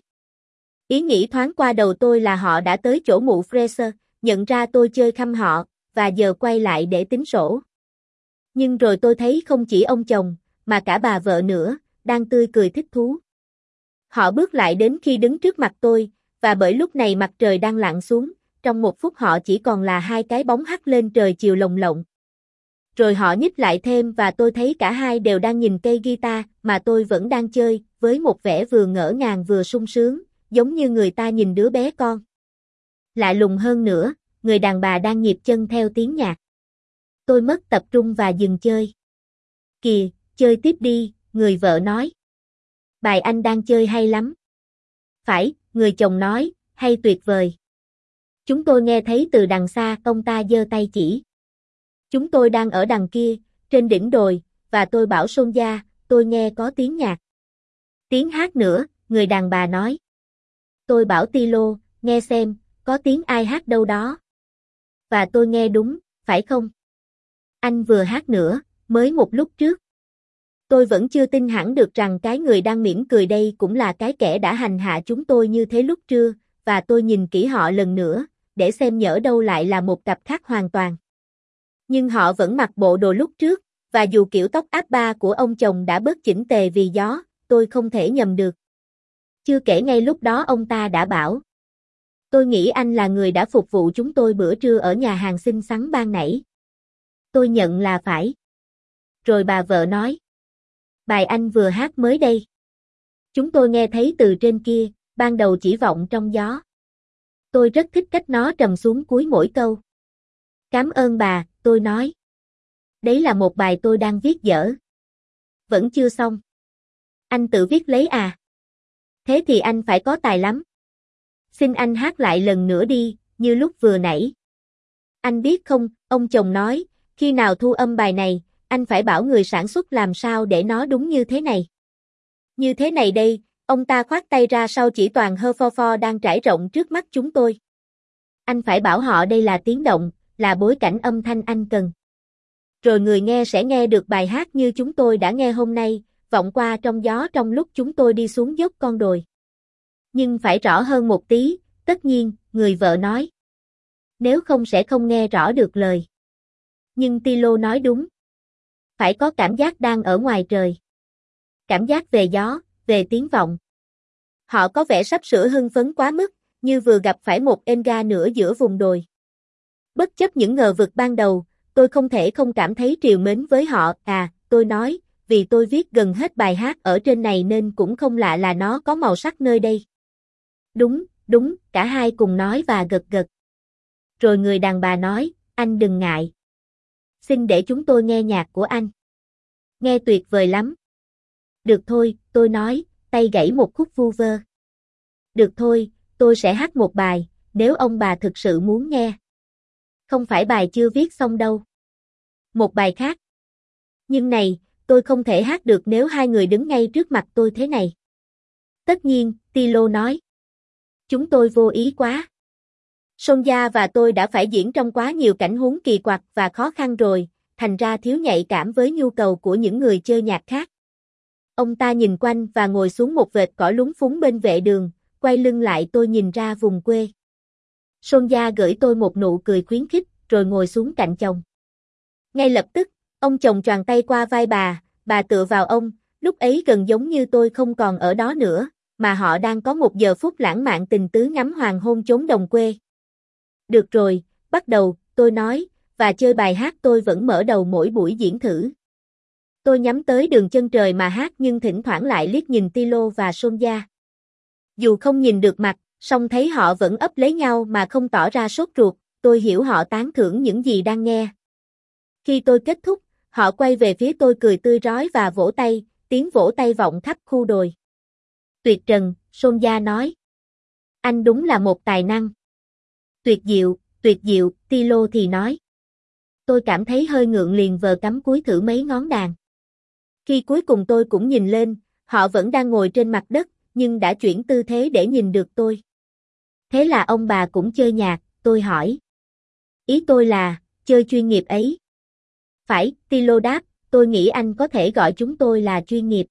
Ý nghĩ thoáng qua đầu tôi là họ đã tới chỗ mụ Fraser, nhận ra tôi chơi khăm họ, và giờ quay lại để tính sổ. Nhưng rồi tôi thấy không chỉ ông chồng, mà cả bà vợ nữa, đang tươi cười thích thú. Họ bước lại đến khi đứng trước mặt tôi, và bởi lúc này mặt trời đang lặn xuống, trong một phút họ chỉ còn là hai cái bóng hắt lên trời chiều lồng lộng. Rồi họ nhích lại thêm và tôi thấy cả hai đều đang nhìn cây guitar mà tôi vẫn đang chơi, với một vẻ vừa ngỡ ngàng vừa sung sướng, giống như người ta nhìn đứa bé con. Lạ lùng hơn nữa, người đàn bà đang nhịp chân theo tiếng nhạc. Tôi mất tập trung và dừng chơi. Kìa, chơi tiếp đi, người vợ nói. Bài anh đang chơi hay lắm. Phải, người chồng nói, hay tuyệt vời. Chúng tôi nghe thấy từ đằng xa ông ta giơ tay chỉ. Chúng tôi đang ở đằng kia, trên đỉnh đồi, và tôi bảo Sonja, tôi nghe có tiếng nhạc. Tiếng hát nữa, người đàn bà nói. Tôi bảo Tilo, nghe xem, có tiếng ai hát đâu đó. Và tôi nghe đúng, phải không? Anh vừa hát nữa, mới một lúc trước. Tôi vẫn chưa tin hẳn được rằng cái người đang mỉm cười đây cũng là cái kẻ đã hành hạ chúng tôi như thế lúc trưa, và tôi nhìn kỹ họ lần nữa, để xem nhỡ đâu lại là một cặp khác hoàn toàn. Nhưng họ vẫn mặc bộ đồ lúc trước, và dù kiểu tóc áp ba của ông chồng đã bớt chỉnh tề vì gió, tôi không thể nhầm được. Chưa kể ngay lúc đó ông ta đã bảo. Tôi nghĩ anh là người đã phục vụ chúng tôi bữa trưa ở nhà hàng xinh xắn ban nãy. Tôi nhận là phải. Rồi bà vợ nói. Bài anh vừa hát mới đây. Chúng tôi nghe thấy từ trên kia, ban đầu chỉ vọng trong gió. Tôi rất thích cách nó trầm xuống cuối mỗi câu. Cảm ơn bà, tôi nói. Đấy là một bài tôi đang viết dở. Vẫn chưa xong. Anh tự viết lấy à? Thế thì anh phải có tài lắm. Xin anh hát lại lần nữa đi, như lúc vừa nãy. Anh biết không, ông chồng nói, khi nào thu âm bài này, anh phải bảo người sản xuất làm sao để nó đúng như thế này. Như thế này đây, ông ta khoát tay ra sau chỉ toàn Hereford đang trải rộng trước mắt chúng tôi. Anh phải bảo họ đây là tiếng động, là bối cảnh âm thanh anh cần. Rồi người nghe sẽ nghe được bài hát như chúng tôi đã nghe hôm nay, vọng qua trong gió trong lúc chúng tôi đi xuống dốc con đồi. Nhưng phải rõ hơn một tí, tất nhiên, người vợ nói. Nếu không sẽ không nghe rõ được lời. Nhưng Tilo nói đúng. Phải có cảm giác đang ở ngoài trời. Cảm giác về gió, về tiếng vọng. Họ có vẻ sắp sửa hưng phấn quá mức, như vừa gặp phải một Enga nữa giữa vùng đồi. Bất chấp những ngờ vực ban đầu, tôi không thể không cảm thấy trìu mến với họ, à, tôi nói, vì tôi viết gần hết bài hát ở trên này nên cũng không lạ là nó có màu sắc nơi đây. Đúng, đúng, cả hai cùng nói và gật gật. Rồi người đàn bà nói, anh đừng ngại. Xin để chúng tôi nghe nhạc của anh. Nghe tuyệt vời lắm. Được thôi, tôi nói, tay gãy một khúc vu vơ. Được thôi, tôi sẽ hát một bài, nếu ông bà thực sự muốn nghe. Không phải bài chưa viết xong đâu. Một bài khác. Nhưng này, tôi không thể hát được nếu hai người đứng ngay trước mặt tôi thế này. Tất nhiên, Tilo nói. Chúng tôi vô ý quá. Sonja và tôi đã phải diễn trong quá nhiều cảnh huống kỳ quặc và khó khăn rồi, thành ra thiếu nhạy cảm với nhu cầu của những người chơi nhạc khác. Ông ta nhìn quanh và ngồi xuống một vệt cỏ lúng phúng bên vệ đường, quay lưng lại tôi nhìn ra vùng quê. Sonja gửi tôi một nụ cười khuyến khích, rồi ngồi xuống cạnh chồng. Ngay lập tức, ông chồng choàng tay qua vai bà, bà tựa vào ông, lúc ấy gần giống như tôi không còn ở đó nữa, mà họ đang có một giờ phút lãng mạn tình tứ ngắm hoàng hôn chốn đồng quê. Được rồi, bắt đầu, tôi nói, và chơi bài hát tôi vẫn mở đầu mỗi buổi diễn thử. Tôi nhắm tới đường chân trời mà hát nhưng thỉnh thoảng lại liếc nhìn Tilo và Sonja. Dù không nhìn được mặt, song thấy họ vẫn ấp lấy nhau mà không tỏ ra sốt ruột, tôi hiểu họ tán thưởng những gì đang nghe. Khi tôi kết thúc, họ quay về phía tôi cười tươi rói và vỗ tay, tiếng vỗ tay vọng khắp khu đồi. Tuyệt trần, Sonja nói. Anh đúng là một tài năng. Tuyệt diệu, tuyệt diệu, Tilo thì nói. Tôi cảm thấy hơi ngượng liền vờ cắm cúi thử mấy ngón đàn. Khi cuối cùng tôi cũng nhìn lên, họ vẫn đang ngồi trên mặt đất, nhưng đã chuyển tư thế để nhìn được tôi. Thế là ông bà cũng chơi nhạc, tôi hỏi. Ý tôi là, chơi chuyên nghiệp ấy. Phải, Tilo đáp, tôi nghĩ anh có thể gọi chúng tôi là chuyên nghiệp.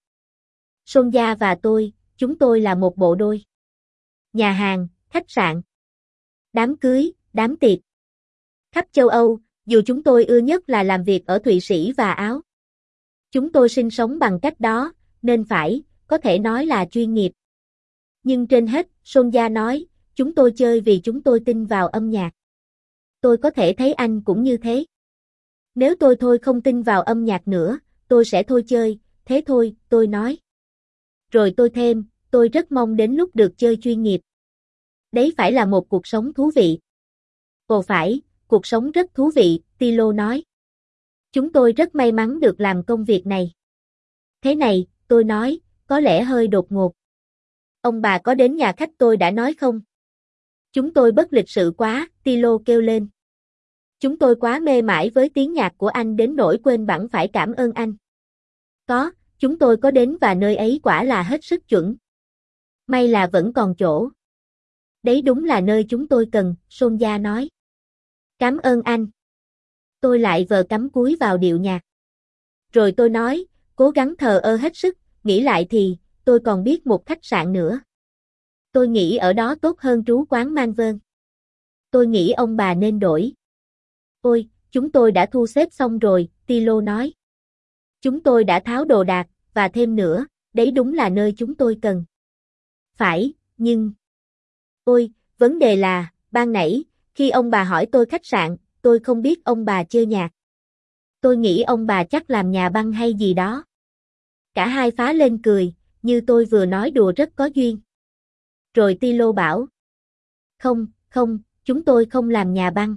Sonja và tôi, chúng tôi là một bộ đôi. Nhà hàng, khách sạn, đám cưới, đám tiệc. Khắp châu Âu, dù chúng tôi ưa nhất là làm việc ở Thụy Sĩ và Áo. Chúng tôi sinh sống bằng cách đó, nên phải, có thể nói là chuyên nghiệp. Nhưng trên hết, Sonja nói, chúng tôi chơi vì chúng tôi tin vào âm nhạc. Tôi có thể thấy anh cũng như thế. Nếu tôi thôi không tin vào âm nhạc nữa, tôi sẽ thôi chơi, thế thôi, tôi nói. Rồi tôi thêm, tôi rất mong đến lúc được chơi chuyên nghiệp. Đấy phải là một cuộc sống thú vị. Ồ phải, cuộc sống rất thú vị, Tilo nói. Chúng tôi rất may mắn được làm công việc này. Thế này, tôi nói, có lẽ hơi đột ngột. Ông bà có đến nhà khách tôi đã nói không? Chúng tôi bất lịch sự quá, Tilo kêu lên. Chúng tôi quá mê mải với tiếng nhạc của anh đến nỗi quên bẵng phải cảm ơn anh. Có, chúng tôi có đến và nơi ấy quả là hết sức chuẩn. May là vẫn còn chỗ. Đấy đúng là nơi chúng tôi cần, Sonja nói. Cảm ơn anh. Tôi lại vờ cắm cúi vào điệu nhạc. Rồi tôi nói, cố gắng thờ ơ hết sức, nghĩ lại thì, tôi còn biết một khách sạn nữa. Tôi nghĩ ở đó tốt hơn trú quán Manvern. Tôi nghĩ ông bà nên đổi. Ôi, chúng tôi đã thu xếp xong rồi, Tilo nói. Chúng tôi đã tháo đồ đạc, và thêm nữa, đấy đúng là nơi chúng tôi cần. Phải, nhưng... Ôi, vấn đề là, ban nãy, khi ông bà hỏi tôi khách sạn, tôi không biết ông bà chơi nhạc. Tôi nghĩ ông bà chắc làm nhà băng hay gì đó. Cả hai phá lên cười, như tôi vừa nói đùa rất có duyên. Rồi Tilo bảo. Không, không, chúng tôi không làm nhà băng.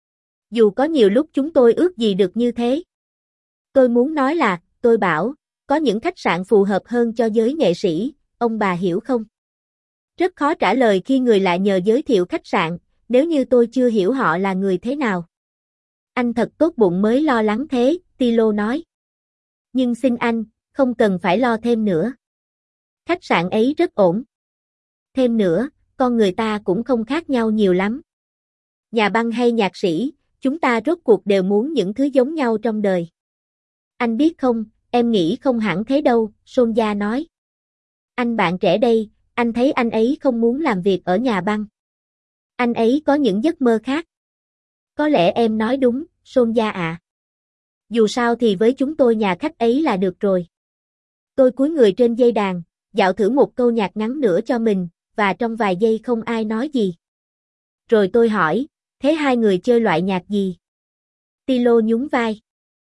Dù có nhiều lúc chúng tôi ước gì được như thế. Tôi muốn nói là, tôi bảo, có những khách sạn phù hợp hơn cho giới nghệ sĩ, ông bà hiểu không? Rất khó trả lời khi người lạ nhờ giới thiệu khách sạn, nếu như tôi chưa hiểu họ là người thế nào. Anh thật tốt bụng mới lo lắng thế, Tilo nói. Nhưng xin anh, không cần phải lo thêm nữa. Khách sạn ấy rất ổn. Thêm nữa, con người ta cũng không khác nhau nhiều lắm. Nhà băng hay nhạc sĩ, chúng ta rốt cuộc đều muốn những thứ giống nhau trong đời. Anh biết không, em nghĩ không hẳn thế đâu, Sonja nói. Anh bạn trẻ đây, anh thấy anh ấy không muốn làm việc ở nhà băng. Anh ấy có những giấc mơ khác. Có lẽ em nói đúng, Sonja ạ. Dù sao thì với chúng tôi nhà khách ấy là được rồi. Tôi cúi người trên dây đàn, dạo thử một câu nhạc ngắn nữa cho mình, và trong vài giây không ai nói gì. Rồi tôi hỏi, thế hai người chơi loại nhạc gì? Tilo nhún vai.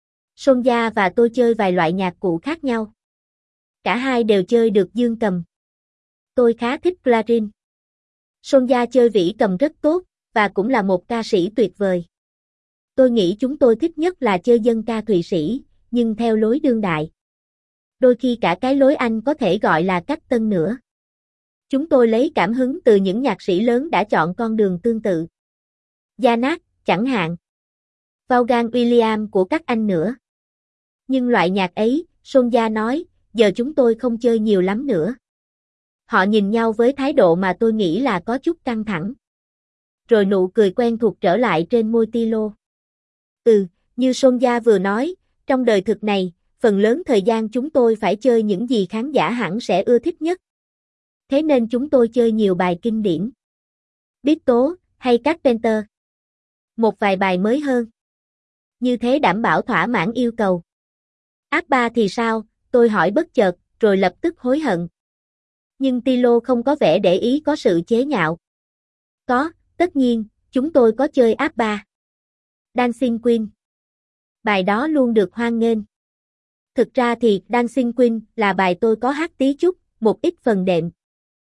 Sonja và tôi chơi vài loại nhạc cụ khác nhau. Cả hai đều chơi được dương cầm. Tôi khá thích clarin. Sonja chơi vĩ cầm rất tốt, và cũng là một ca sĩ tuyệt vời. Tôi nghĩ chúng tôi thích nhất là chơi dân ca Thụy Sĩ, nhưng theo lối đương đại. Đôi khi cả cái lối Anh có thể gọi là cách tân nữa. Chúng tôi lấy cảm hứng từ những nhạc sĩ lớn đã chọn con đường tương tự. Janak, chẳng hạn. Vaughan Williams của các anh nữa. Nhưng loại nhạc ấy, Sonja nói, giờ chúng tôi không chơi nhiều lắm nữa. Họ nhìn nhau với thái độ mà tôi nghĩ là có chút căng thẳng. rồi nụ cười quen thuộc trở lại trên môi Tilo. Ừ, như Sonja vừa nói, trong đời thực này, phần lớn thời gian chúng tôi phải chơi những gì khán giả hẳn sẽ ưa thích nhất. Thế nên chúng tôi chơi nhiều bài kinh điển. Biết tố, hay Carpenter. Một vài bài mới hơn. Như thế đảm bảo thỏa mãn yêu cầu. Ác ba thì sao, tôi hỏi bất chợt, rồi lập tức hối hận. Nhưng Tilo không có vẻ để ý có sự chế nhạo. Có, tất nhiên, chúng tôi có chơi ác ba. Dancing Queen. Bài đó luôn được hoan nghênh. Thực ra thì Dancing Queen là bài tôi có hát tí chút, một ít phần đệm.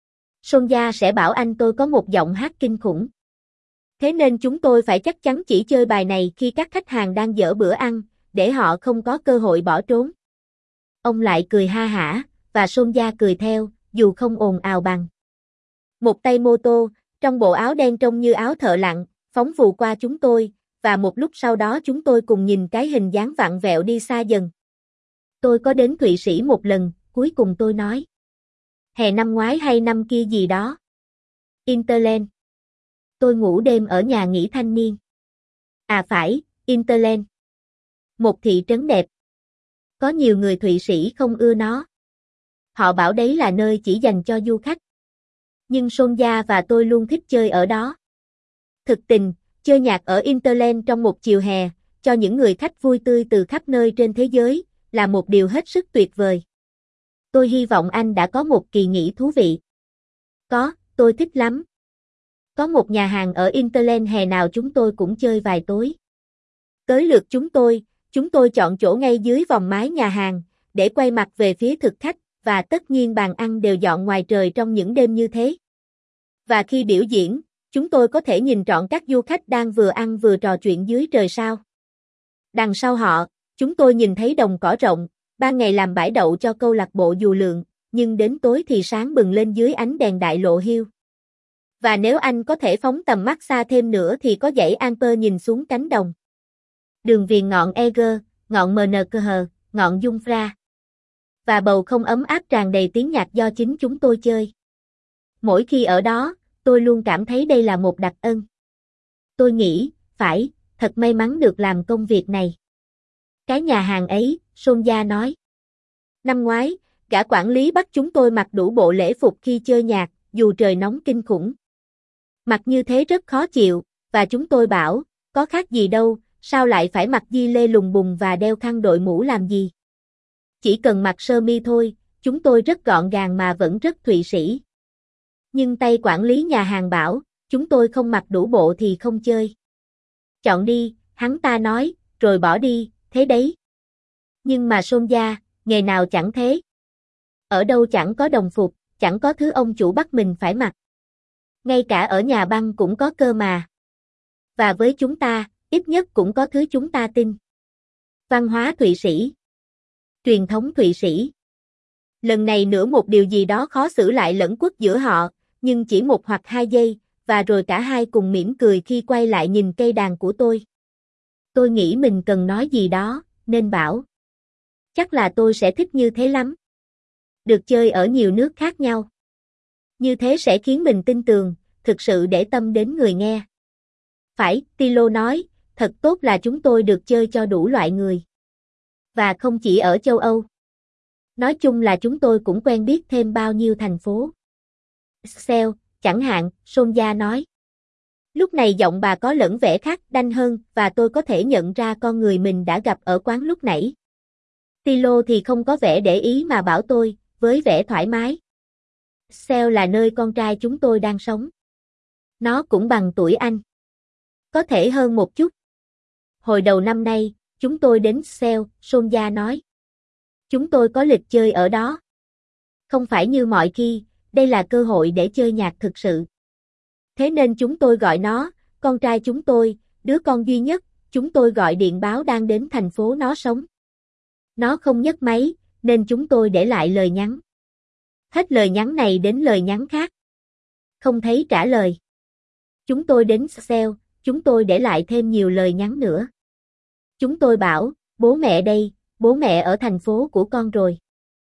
Sonja sẽ bảo anh tôi có một giọng hát kinh khủng. Thế nên chúng tôi phải chắc chắn chỉ chơi bài này khi các khách hàng đang dở bữa ăn, để họ không có cơ hội bỏ trốn. Ông lại cười ha hả, và Sonja cười theo, dù không ồn ào bằng. Một tay mô tô, trong bộ áo đen trông như áo thợ lặn, phóng vù qua chúng tôi, và một lúc sau đó chúng tôi cùng nhìn cái hình dáng vặn vẹo đi xa dần. Tôi có đến Thụy Sĩ một lần, cuối cùng tôi nói. Hè năm ngoái hay năm kia gì đó. Interland. Tôi ngủ đêm ở nhà nghỉ thanh niên. À phải, Interland. Một thị trấn đẹp. Có nhiều người Thụy Sĩ không ưa nó. Họ bảo đấy là nơi chỉ dành cho du khách. Nhưng Sonja và tôi luôn thích chơi ở đó. Thực tình, chơi nhạc ở Interland trong một chiều hè, cho những người khách vui tươi từ khắp nơi trên thế giới, là một điều hết sức tuyệt vời. Tôi hy vọng anh đã có một kỳ nghỉ thú vị. Có, tôi thích lắm. Có một nhà hàng ở Interland hè nào chúng tôi cũng chơi vài tối. Tới lượt chúng tôi, chúng tôi chọn chỗ ngay dưới vòng mái nhà hàng, để quay mặt về phía thực khách, và tất nhiên bàn ăn đều dọn ngoài trời trong những đêm như thế. Và khi biểu diễn, chúng tôi có thể nhìn trọn các du khách đang vừa ăn vừa trò chuyện dưới trời sao. Đằng sau họ, chúng tôi nhìn thấy đồng cỏ rộng, ban ngày làm bãi đậu cho câu lạc bộ dù lượn, nhưng đến tối thì sáng bừng lên dưới ánh đèn đại lộ hill. Và nếu anh có thể phóng tầm mắt xa thêm nữa thì có dãy Alper nhìn xuống cánh đồng. Đường viền ngọn Eger, ngọn em en ca hát, ngọn Jungfrau. Và bầu không ấm áp tràn đầy tiếng nhạc do chính chúng tôi chơi. Mỗi khi ở đó, tôi luôn cảm thấy đây là một đặc ân. Tôi nghĩ, phải, thật may mắn được làm công việc này. Cái nhà hàng ấy, Sonja nói. Năm ngoái, gã quản lý bắt chúng tôi mặc đủ bộ lễ phục khi chơi nhạc, dù trời nóng kinh khủng. Mặc như thế rất khó chịu, và chúng tôi bảo, có khác gì đâu, sao lại phải mặc di lê lùng bùng và đeo khăn đội mũ làm gì? Chỉ cần mặc sơ mi thôi, chúng tôi rất gọn gàng mà vẫn rất Thụy Sĩ. Nhưng tay quản lý nhà hàng bảo, chúng tôi không mặc đủ bộ thì không chơi. Chọn đi, hắn ta nói, rồi bỏ đi, thế đấy. Nhưng mà Sonja, nghề nào chẳng thế. Ở đâu chẳng có đồng phục, chẳng có thứ ông chủ bắt mình phải mặc. Ngay cả ở nhà băng cũng có cơ mà. Và với chúng ta, ít nhất cũng có thứ chúng ta tin. Văn hóa Thụy Sĩ. Truyền thống Thụy Sĩ. Lần này nữa một điều gì đó khó xử lại lẫn quất giữa họ, nhưng chỉ một hoặc hai giây, và rồi cả hai cùng mỉm cười khi quay lại nhìn cây đàn của tôi. Tôi nghĩ mình cần nói gì đó, nên bảo. Chắc là tôi sẽ thích như thế lắm. Được chơi ở nhiều nước khác nhau. Như thế sẽ khiến mình tin tưởng, thực sự để tâm đến người nghe. Phải, Tilo nói, thật tốt là chúng tôi được chơi cho đủ loại người. Và không chỉ ở châu Âu. Nói chung là chúng tôi cũng quen biết thêm bao nhiêu thành phố. Excel, chẳng hạn, Sonja nói. Lúc này giọng bà có lẫn vẻ khác đanh hơn và tôi có thể nhận ra con người mình đã gặp ở quán lúc nãy. Tilo thì không có vẻ để ý mà bảo tôi, với vẻ thoải mái. Excel là nơi con trai chúng tôi đang sống. Nó cũng bằng tuổi anh. Có thể hơn một chút. Hồi đầu năm nay, chúng tôi đến Excel, Sonja nói. Chúng tôi có lịch chơi ở đó. Không phải như mọi khi, đây là cơ hội để chơi nhạc thực sự. Thế nên chúng tôi gọi nó, con trai chúng tôi, đứa con duy nhất, chúng tôi gọi điện báo đang đến thành phố nó sống. Nó không nhấc máy, nên chúng tôi để lại lời nhắn. Hết lời nhắn này đến lời nhắn khác. Không thấy trả lời. Chúng tôi đến Excel, chúng tôi để lại thêm nhiều lời nhắn nữa. Chúng tôi bảo, bố mẹ đây, bố mẹ ở thành phố của con rồi.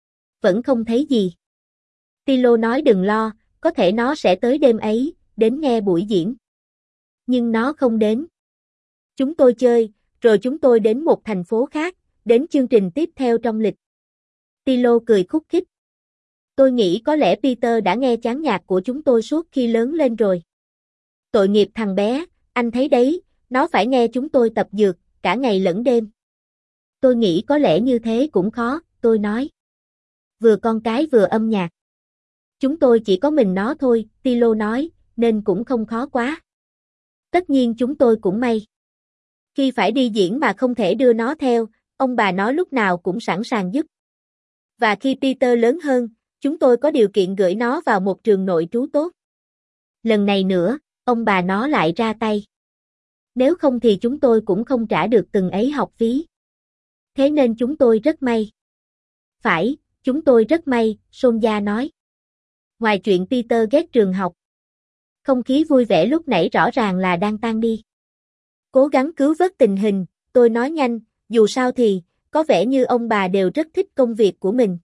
Vẫn không thấy gì. Tilo nói đừng lo, có thể nó sẽ tới đêm ấy, đến nghe buổi diễn. Nhưng nó không đến. Chúng tôi chơi, rồi chúng tôi đến một thành phố khác, đến chương trình tiếp theo trong lịch. Tilo cười khúc khích. Tôi nghĩ có lẽ Peter đã nghe chán nhạc của chúng tôi suốt khi lớn lên rồi. Tội nghiệp thằng bé, anh thấy đấy, nó phải nghe chúng tôi tập dược, cả ngày lẫn đêm. Tôi nghĩ có lẽ như thế cũng khó, tôi nói. Vừa con cái vừa âm nhạc. Chúng tôi chỉ có mình nó thôi, Tilo nói, nên cũng không khó quá. Tất nhiên chúng tôi cũng may. Khi phải đi diễn mà không thể đưa nó theo, ông bà nó lúc nào cũng sẵn sàng giúp. Và khi Peter lớn hơn, chúng tôi có điều kiện gửi nó vào một trường nội trú tốt. Lần này nữa, ông bà nó lại ra tay. Nếu không thì chúng tôi cũng không trả được từng ấy học phí. Thế nên chúng tôi rất may. Phải, chúng tôi rất may, Sonja nói. Ngoài chuyện Peter ghét trường học, không khí vui vẻ lúc nãy rõ ràng là đang tan đi. Cố gắng cứu vớt tình hình, tôi nói nhanh, dù sao thì, có vẻ như ông bà đều rất thích công việc của mình.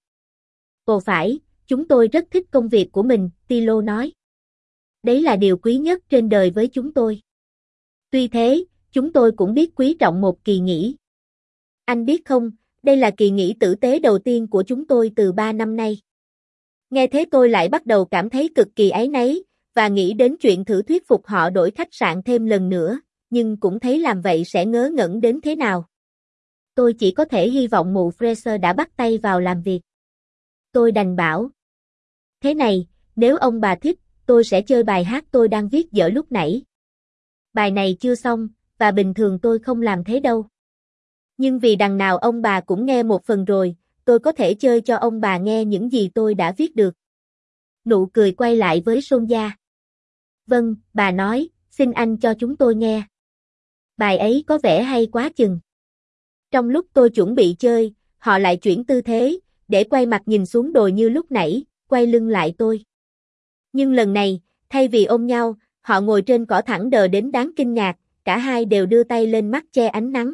Ồ phải, chúng tôi rất thích công việc của mình, Tilo nói. Đấy là điều quý nhất trên đời với chúng tôi. Tuy thế, chúng tôi cũng biết quý trọng một kỳ nghỉ. Anh biết không, đây là kỳ nghỉ tử tế đầu tiên của chúng tôi từ ba năm nay. Nghe thế tôi lại bắt đầu cảm thấy cực kỳ áy náy, và nghĩ đến chuyện thử thuyết phục họ đổi khách sạn thêm lần nữa, nhưng cũng thấy làm vậy sẽ ngớ ngẩn đến thế nào. Tôi chỉ có thể hy vọng mụ Fraser đã bắt tay vào làm việc. Tôi đành bảo. Thế này, nếu ông bà thích, tôi sẽ chơi bài hát tôi đang viết dở lúc nãy. Bài này chưa xong, và bình thường tôi không làm thế đâu. Nhưng vì đằng nào ông bà cũng nghe một phần rồi, tôi có thể chơi cho ông bà nghe những gì tôi đã viết được. Nụ cười quay lại với Sonja. Vâng, bà nói, xin anh cho chúng tôi nghe. Bài ấy có vẻ hay quá chừng. Trong lúc tôi chuẩn bị chơi, họ lại chuyển tư thế, để quay mặt nhìn xuống đồi như lúc nãy, quay lưng lại tôi. Nhưng lần này, thay vì ôm nhau, họ ngồi trên cỏ thẳng đờ đến đáng kinh ngạc, cả hai đều đưa tay lên mắt che ánh nắng.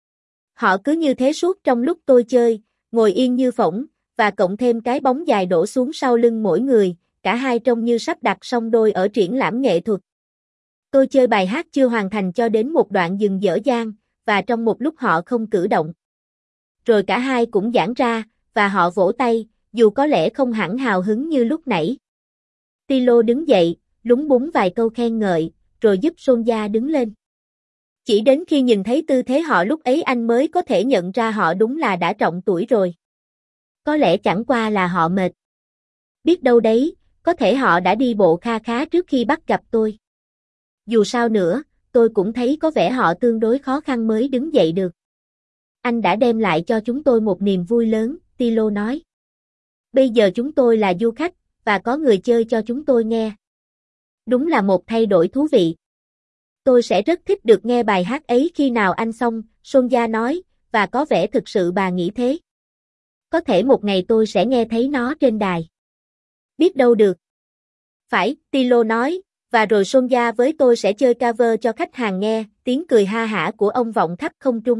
Họ cứ như thế suốt trong lúc tôi chơi, ngồi yên như phỗng, và cộng thêm cái bóng dài đổ xuống sau lưng mỗi người, cả hai trông như sắp đặt xong đôi ở triển lãm nghệ thuật. Tôi chơi bài hát chưa hoàn thành cho đến một đoạn dừng dở dang, và trong một lúc họ không cử động. Rồi cả hai cũng giãn ra, và họ vỗ tay, dù có lẽ không hẳn hào hứng như lúc nãy. Tilo đứng dậy, lúng búng vài câu khen ngợi, rồi giúp Sonja đứng lên. Chỉ đến khi nhìn thấy tư thế họ lúc ấy anh mới có thể nhận ra họ đúng là đã trọng tuổi rồi. Có lẽ chẳng qua là họ mệt. Biết đâu đấy, có thể họ đã đi bộ kha khá trước khi bắt gặp tôi. Dù sao nữa, tôi cũng thấy có vẻ họ tương đối khó khăn mới đứng dậy được. Anh đã đem lại cho chúng tôi một niềm vui lớn, Tilo nói. Bây giờ chúng tôi là du khách, và có người chơi cho chúng tôi nghe. Đúng là một thay đổi thú vị. Tôi sẽ rất thích được nghe bài hát ấy khi nào anh xong, Sonja nói, và có vẻ thực sự bà nghĩ thế. Có thể một ngày tôi sẽ nghe thấy nó trên đài. Biết đâu được. Phải, Tilo nói, và rồi Sonja với tôi sẽ chơi cover cho khách hàng nghe, tiếng cười ha hả của ông vọng khắp không trung.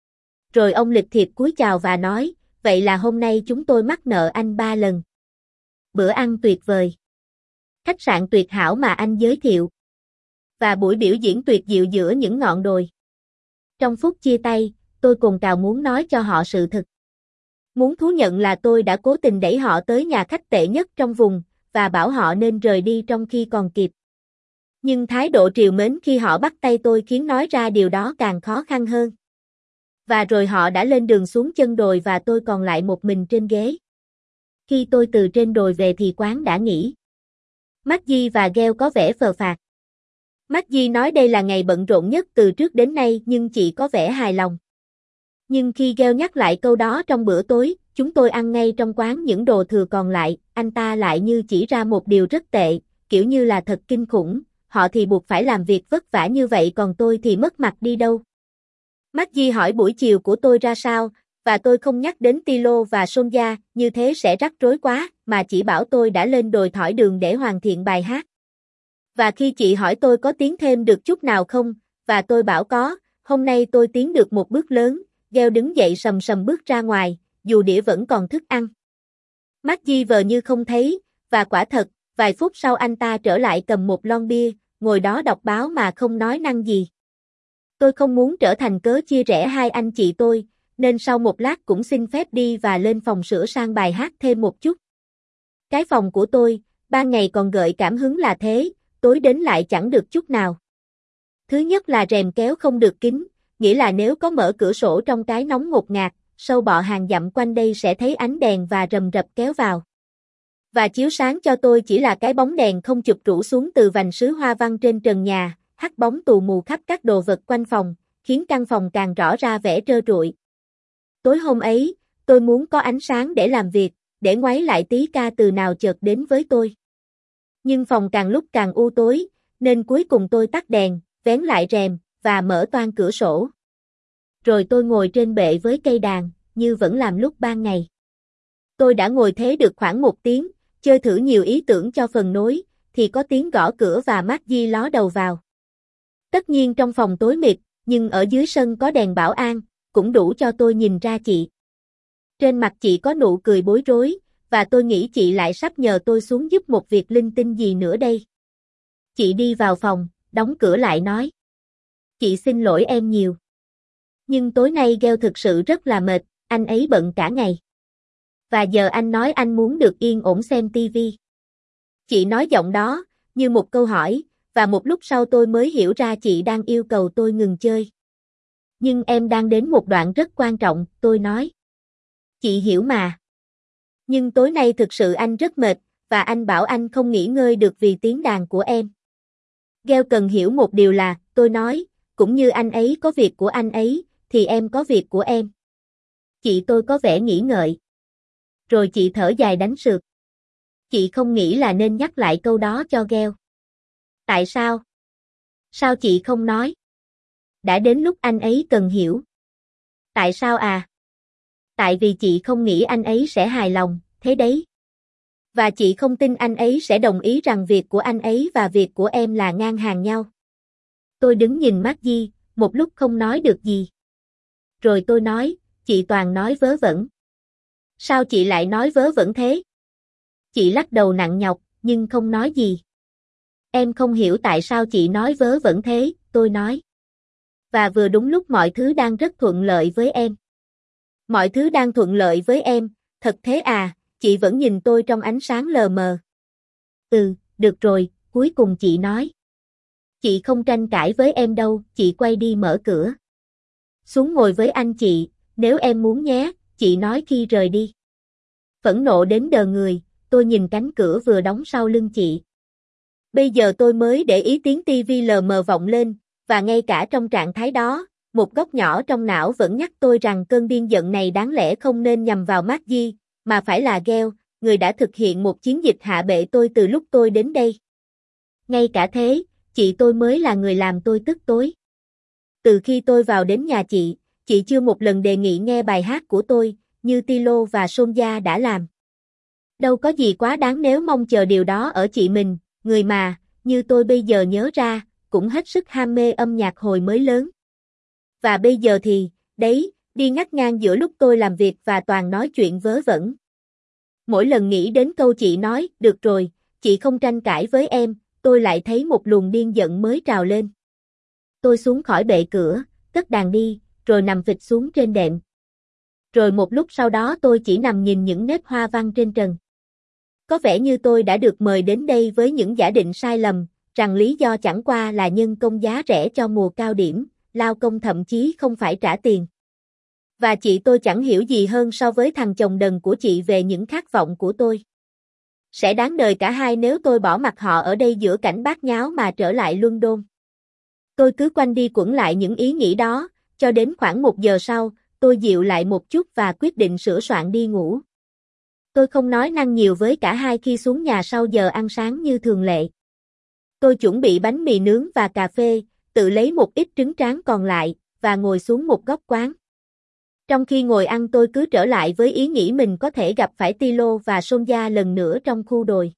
Rồi ông lịch thiệp cúi chào và nói, vậy là hôm nay chúng tôi mắc nợ anh ba lần. Bữa ăn tuyệt vời. Khách sạn tuyệt hảo mà anh giới thiệu. Và buổi biểu diễn tuyệt diệu giữa những ngọn đồi. Trong phút chia tay, tôi cồn cào muốn nói cho họ sự thật. Muốn thú nhận là tôi đã cố tình đẩy họ tới nhà khách tệ nhất trong vùng, và bảo họ nên rời đi trong khi còn kịp. Nhưng thái độ trìu mến khi họ bắt tay tôi khiến nói ra điều đó càng khó khăn hơn. Và rồi họ đã lên đường xuống chân đồi và tôi còn lại một mình trên ghế. Khi tôi từ trên đồi về thì quán đã nghỉ. Maggie và Gail có vẻ phờ phạc. Maggie nói đây là ngày bận rộn nhất từ trước đến nay nhưng chị có vẻ hài lòng. Nhưng khi Gail nhắc lại câu đó trong bữa tối, chúng tôi ăn ngay trong quán những đồ thừa còn lại, anh ta lại như chỉ ra một điều rất tệ, kiểu như là thật kinh khủng, họ thì buộc phải làm việc vất vả như vậy còn tôi thì mất mặt đi đâu. Maggie hỏi buổi chiều của tôi ra sao, và tôi không nhắc đến Tilo và Sonja, như thế sẽ rắc rối quá, mà chỉ bảo tôi đã lên đồi thỏi đường để hoàn thiện bài hát. Và khi chị hỏi tôi có tiến thêm được chút nào không, và tôi bảo có, hôm nay tôi tiến được một bước lớn, Gail đứng dậy sầm sầm bước ra ngoài, dù đĩa vẫn còn thức ăn. Maggie vờ như không thấy, và quả thật, vài phút sau anh ta trở lại cầm một lon bia, ngồi đó đọc báo mà không nói năng gì. Tôi không muốn trở thành cớ chia rẽ hai anh chị tôi, nên sau một lát cũng xin phép đi và lên phòng sửa sang bài hát thêm một chút. Cái phòng của tôi, ban ngày còn gợi cảm hứng là thế, tối đến lại chẳng được chút nào. Thứ nhất là rèm kéo không được kín, nghĩa là nếu có mở cửa sổ trong cái nóng ngột ngạt, sâu bọ hàng dặm quanh đây sẽ thấy ánh đèn và rầm rập kéo vào. Và chiếu sáng cho tôi chỉ là cái bóng đèn không chụp rũ xuống từ vành sứ hoa văn trên trần nhà, hắt bóng tù mù khắp các đồ vật quanh phòng, khiến căn phòng càng rõ ra vẻ trơ trụi. Tối hôm ấy, tôi muốn có ánh sáng để làm việc, để ngoáy lại tí ca từ nào chợt đến với tôi. Nhưng phòng càng lúc càng u tối, nên cuối cùng tôi tắt đèn, vén lại rèm, và mở toang cửa sổ. Rồi tôi ngồi trên bệ với cây đàn, như vẫn làm lúc ban ngày. Tôi đã ngồi thế được khoảng một tiếng, chơi thử nhiều ý tưởng cho phần nối, thì có tiếng gõ cửa và Maggie ló đầu vào. Tất nhiên trong phòng tối mịt, nhưng ở dưới sân có đèn bảo an, cũng đủ cho tôi nhìn ra chị. Trên mặt chị có nụ cười bối rối, và tôi nghĩ chị lại sắp nhờ tôi xuống giúp một việc linh tinh gì nữa đây. Chị đi vào phòng, đóng cửa lại nói. Chị xin lỗi em nhiều. Nhưng tối nay Gale thực sự rất là mệt, anh ấy bận cả ngày. Và giờ anh nói anh muốn được yên ổn xem tivi. Chị nói giọng đó, như một câu hỏi, và một lúc sau tôi mới hiểu ra chị đang yêu cầu tôi ngừng chơi. Nhưng em đang đến một đoạn rất quan trọng, tôi nói. Chị hiểu mà. Nhưng tối nay thực sự anh rất mệt, và anh bảo anh không nghỉ ngơi được vì tiếng đàn của em. Gale cần hiểu một điều là, tôi nói, cũng như anh ấy có việc của anh ấy, thì em có việc của em. Chị tôi có vẻ nghĩ ngợi. Rồi chị thở dài đánh sượt. Chị không nghĩ là nên nhắc lại câu đó cho Gale. Tại sao? Sao chị không nói? Đã đến lúc anh ấy cần hiểu. Tại sao à? Tại vì chị không nghĩ anh ấy sẽ hài lòng, thế đấy. Và chị không tin anh ấy sẽ đồng ý rằng việc của anh ấy và việc của em là ngang hàng nhau. Tôi đứng nhìn Maggie, một lúc không nói được gì. Rồi tôi nói, chị toàn nói vớ vẩn. Sao chị lại nói vớ vẩn thế? Chị lắc đầu nặng nhọc, nhưng không nói gì. Em không hiểu tại sao chị nói vớ vẩn thế, tôi nói. Và vừa đúng lúc mọi thứ đang rất thuận lợi với em. Mọi thứ đang thuận lợi với em, thật thế à, chị vẫn nhìn tôi trong ánh sáng lờ mờ. Ừ, được rồi, cuối cùng chị nói. Chị không tranh cãi với em đâu, chị quay đi mở cửa. Xuống ngồi với anh chị, nếu em muốn nhé, chị nói khi rời đi. Phẫn nộ đến đờ người, tôi nhìn cánh cửa vừa đóng sau lưng chị. Bây giờ tôi mới để ý tiếng tivi lờ mờ vọng lên, và ngay cả trong trạng thái đó, một góc nhỏ trong não vẫn nhắc tôi rằng cơn điên giận này đáng lẽ không nên nhằm vào Maggie, mà phải là Gale, người đã thực hiện một chiến dịch hạ bệ tôi từ lúc tôi đến đây. Ngay cả thế, chị tôi mới là người làm tôi tức tối. Từ khi tôi vào đến nhà chị, chị chưa một lần đề nghị nghe bài hát của tôi, như Tilo và Sonja đã làm. Đâu có gì quá đáng nếu mong chờ điều đó ở chị mình, người mà, như tôi bây giờ nhớ ra, cũng hết sức ham mê âm nhạc hồi mới lớn. Và bây giờ thì, đấy, đi ngắt ngang giữa lúc tôi làm việc và toàn nói chuyện vớ vẩn. Mỗi lần nghĩ đến câu chị nói, được rồi, chị không tranh cãi với em, tôi lại thấy một luồng điên giận mới trào lên. Tôi xuống khỏi bệ cửa, cất đàn đi, rồi nằm phịch xuống trên đệm. Rồi một lúc sau đó tôi chỉ nằm nhìn những nếp hoa văn trên trần. Có vẻ như tôi đã được mời đến đây với những giả định sai lầm, rằng lý do chẳng qua là nhân công giá rẻ cho mùa cao điểm, lao công thậm chí không phải trả tiền. Và chị tôi chẳng hiểu gì hơn so với thằng chồng đần của chị về những khát vọng của tôi. Sẽ đáng đời cả hai nếu tôi bỏ mặc họ ở đây giữa cảnh bát nháo mà trở lại London. Tôi cứ quanh đi quẩn lại những ý nghĩ đó, cho đến khoảng một giờ sau, tôi dịu lại một chút và quyết định sửa soạn đi ngủ. Tôi không nói năng nhiều với cả hai khi xuống nhà sau giờ ăn sáng như thường lệ. Tôi chuẩn bị bánh mì nướng và cà phê, tự lấy một ít trứng tráng còn lại, và ngồi xuống một góc quán. Trong khi ngồi ăn tôi cứ trở lại với ý nghĩ mình có thể gặp phải Tilo và Sonja lần nữa trong khu đồi.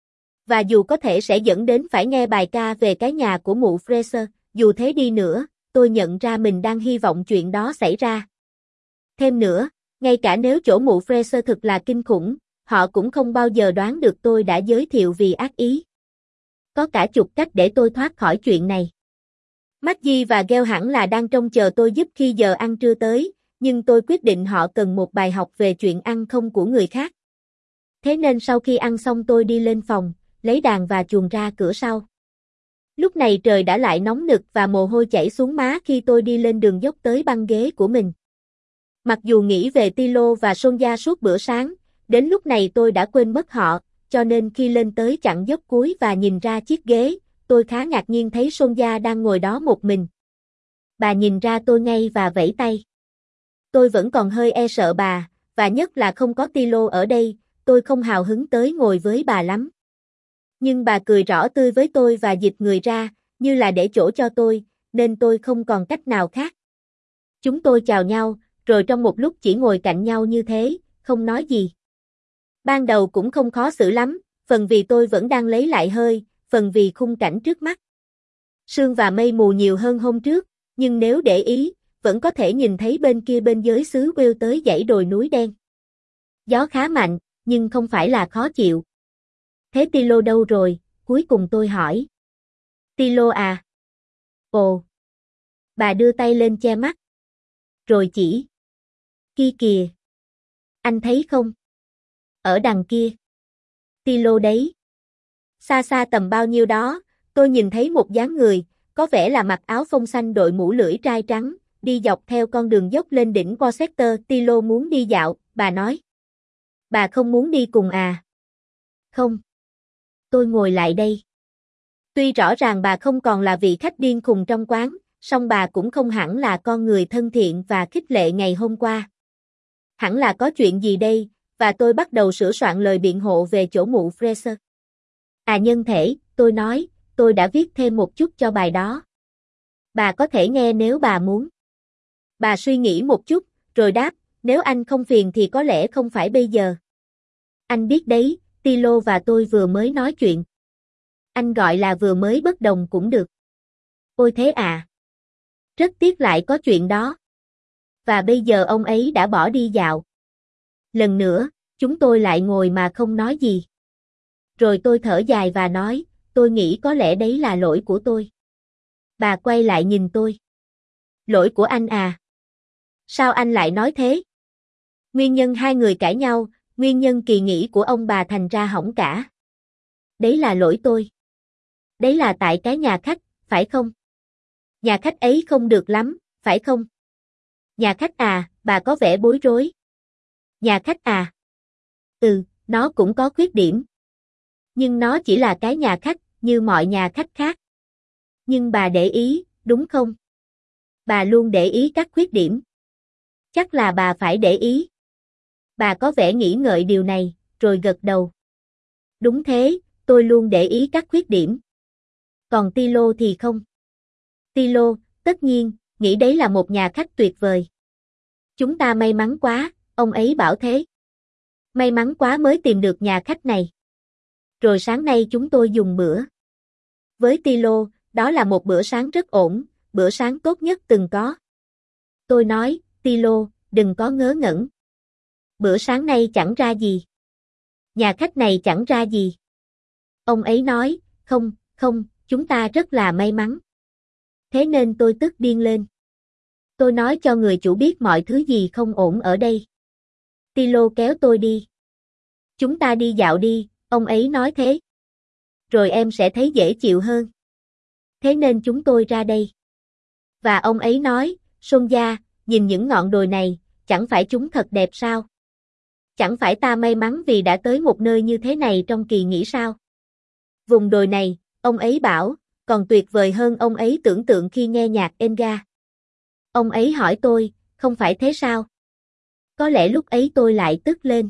Và dù có thể sẽ dẫn đến phải nghe bài ca về cái nhà của mụ Fraser, dù thế đi nữa, tôi nhận ra mình đang hy vọng chuyện đó xảy ra. Thêm nữa, ngay cả nếu chỗ mụ Fraser thực là kinh khủng, họ cũng không bao giờ đoán được tôi đã giới thiệu vì ác ý. Có cả chục cách để tôi thoát khỏi chuyện này. Maggie và Gale hẳn là đang trông chờ tôi giúp khi giờ ăn trưa tới, nhưng tôi quyết định họ cần một bài học về chuyện ăn không của người khác. Thế nên sau khi ăn xong tôi đi lên phòng, lấy đàn và chuồn ra cửa sau. Lúc này trời đã lại nóng nực và mồ hôi chảy xuống má khi tôi đi lên đường dốc tới băng ghế của mình. Mặc dù nghĩ về Tilo và Sonja suốt bữa sáng, đến lúc này tôi đã quên mất họ, cho nên khi lên tới chặng dốc cuối và nhìn ra chiếc ghế, tôi khá ngạc nhiên thấy Sonja đang ngồi đó một mình. Bà nhìn ra tôi ngay và vẫy tay. Tôi vẫn còn hơi e sợ bà, và nhất là không có Tilo ở đây, tôi không hào hứng tới ngồi với bà lắm. Nhưng bà cười rõ tươi với tôi và dịch người ra, như là để chỗ cho tôi, nên tôi không còn cách nào khác. Chúng tôi chào nhau, rồi trong một lúc chỉ ngồi cạnh nhau như thế, không nói gì. Ban đầu cũng không khó xử lắm, phần vì tôi vẫn đang lấy lại hơi, phần vì khung cảnh trước mắt. Sương và mây mù nhiều hơn hôm trước, nhưng nếu để ý, vẫn có thể nhìn thấy bên kia bên dưới xứ Wales tới dãy đồi núi đen. Gió khá mạnh, nhưng không phải là khó chịu. Thế Tilo đâu rồi? Cuối cùng tôi hỏi. Tilo à? Ồ. Bà đưa tay lên che mắt. Rồi chỉ. Kia kìa. Anh thấy không? Ở đằng kia. Tilo đấy. Xa xa tầm bao nhiêu đó, tôi nhìn thấy một dáng người, có vẻ là mặc áo phông xanh đội mũ lưỡi trai trắng, đi dọc theo con đường dốc lên đỉnh Worcester. Tilo muốn đi dạo, bà nói. Bà không muốn đi cùng à? Không. Tôi ngồi lại đây. Tuy rõ ràng bà không còn là vị khách điên khùng trong quán, song bà cũng không hẳn là con người thân thiện và khích lệ ngày hôm qua. Hẳn là có chuyện gì đây, và tôi bắt đầu sửa soạn lời biện hộ về chỗ mụ Fraser. À nhân thể, tôi nói, tôi đã viết thêm một chút cho bài đó. Bà có thể nghe nếu bà muốn. Bà suy nghĩ một chút, rồi đáp, nếu anh không phiền thì có lẽ không phải bây giờ. Anh biết đấy, Tilo và tôi vừa mới nói chuyện. Anh gọi là vừa mới bất đồng cũng được. Ôi thế à? Rất tiếc lại có chuyện đó. Và bây giờ ông ấy đã bỏ đi dạo. Lần nữa, chúng tôi lại ngồi mà không nói gì. Rồi tôi thở dài và nói, tôi nghĩ có lẽ đấy là lỗi của tôi. Bà quay lại nhìn tôi. Lỗi của anh à? Sao anh lại nói thế? Nguyên nhân hai người cãi nhau, nguyên nhân kỳ nghỉ của ông bà thành ra hỏng cả. Đấy là lỗi tôi. Đấy là tại cái nhà khách, phải không? Nhà khách ấy không được lắm, phải không? Nhà khách à, bà có vẻ bối rối. Nhà khách à? Ừ, nó cũng có khuyết điểm. Nhưng nó chỉ là cái nhà khách, như mọi nhà khách khác. Nhưng bà để ý, đúng không? Bà luôn để ý các khuyết điểm. Chắc là bà phải để ý. Bà có vẻ nghĩ ngợi điều này, rồi gật đầu. Đúng thế, tôi luôn để ý các khuyết điểm. Còn Tilo thì không. Tilo, tất nhiên, nghĩ đấy là một nhà khách tuyệt vời. Chúng ta may mắn quá, ông ấy bảo thế. May mắn quá mới tìm được nhà khách này. Rồi sáng nay chúng tôi dùng bữa. Với Tilo, đó là một bữa sáng rất ổn, bữa sáng tốt nhất từng có. Tôi nói, Tilo, đừng có ngớ ngẩn. Bữa sáng nay chẳng ra gì. Nhà khách này chẳng ra gì. Ông ấy nói, không, không, chúng ta rất là may mắn. Thế nên tôi tức điên lên. Tôi nói cho người chủ biết mọi thứ gì không ổn ở đây. Tilo kéo tôi đi. Chúng ta đi dạo đi, ông ấy nói thế. Rồi em sẽ thấy dễ chịu hơn. Thế nên chúng tôi ra đây. Và ông ấy nói, Sonja, nhìn những ngọn đồi này, chẳng phải chúng thật đẹp sao? Chẳng phải ta may mắn vì đã tới một nơi như thế này trong kỳ nghỉ sao? Vùng đồi này, ông ấy bảo, còn tuyệt vời hơn ông ấy tưởng tượng khi nghe nhạc Enga. Ông ấy hỏi tôi, không phải thế sao? Có lẽ lúc ấy tôi lại tức lên.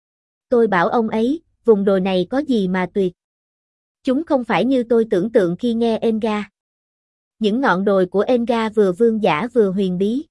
Tôi bảo ông ấy, vùng đồi này có gì mà tuyệt. Chúng không phải như tôi tưởng tượng khi nghe Enga. Những ngọn đồi của Enga vừa vương giả vừa huyền bí.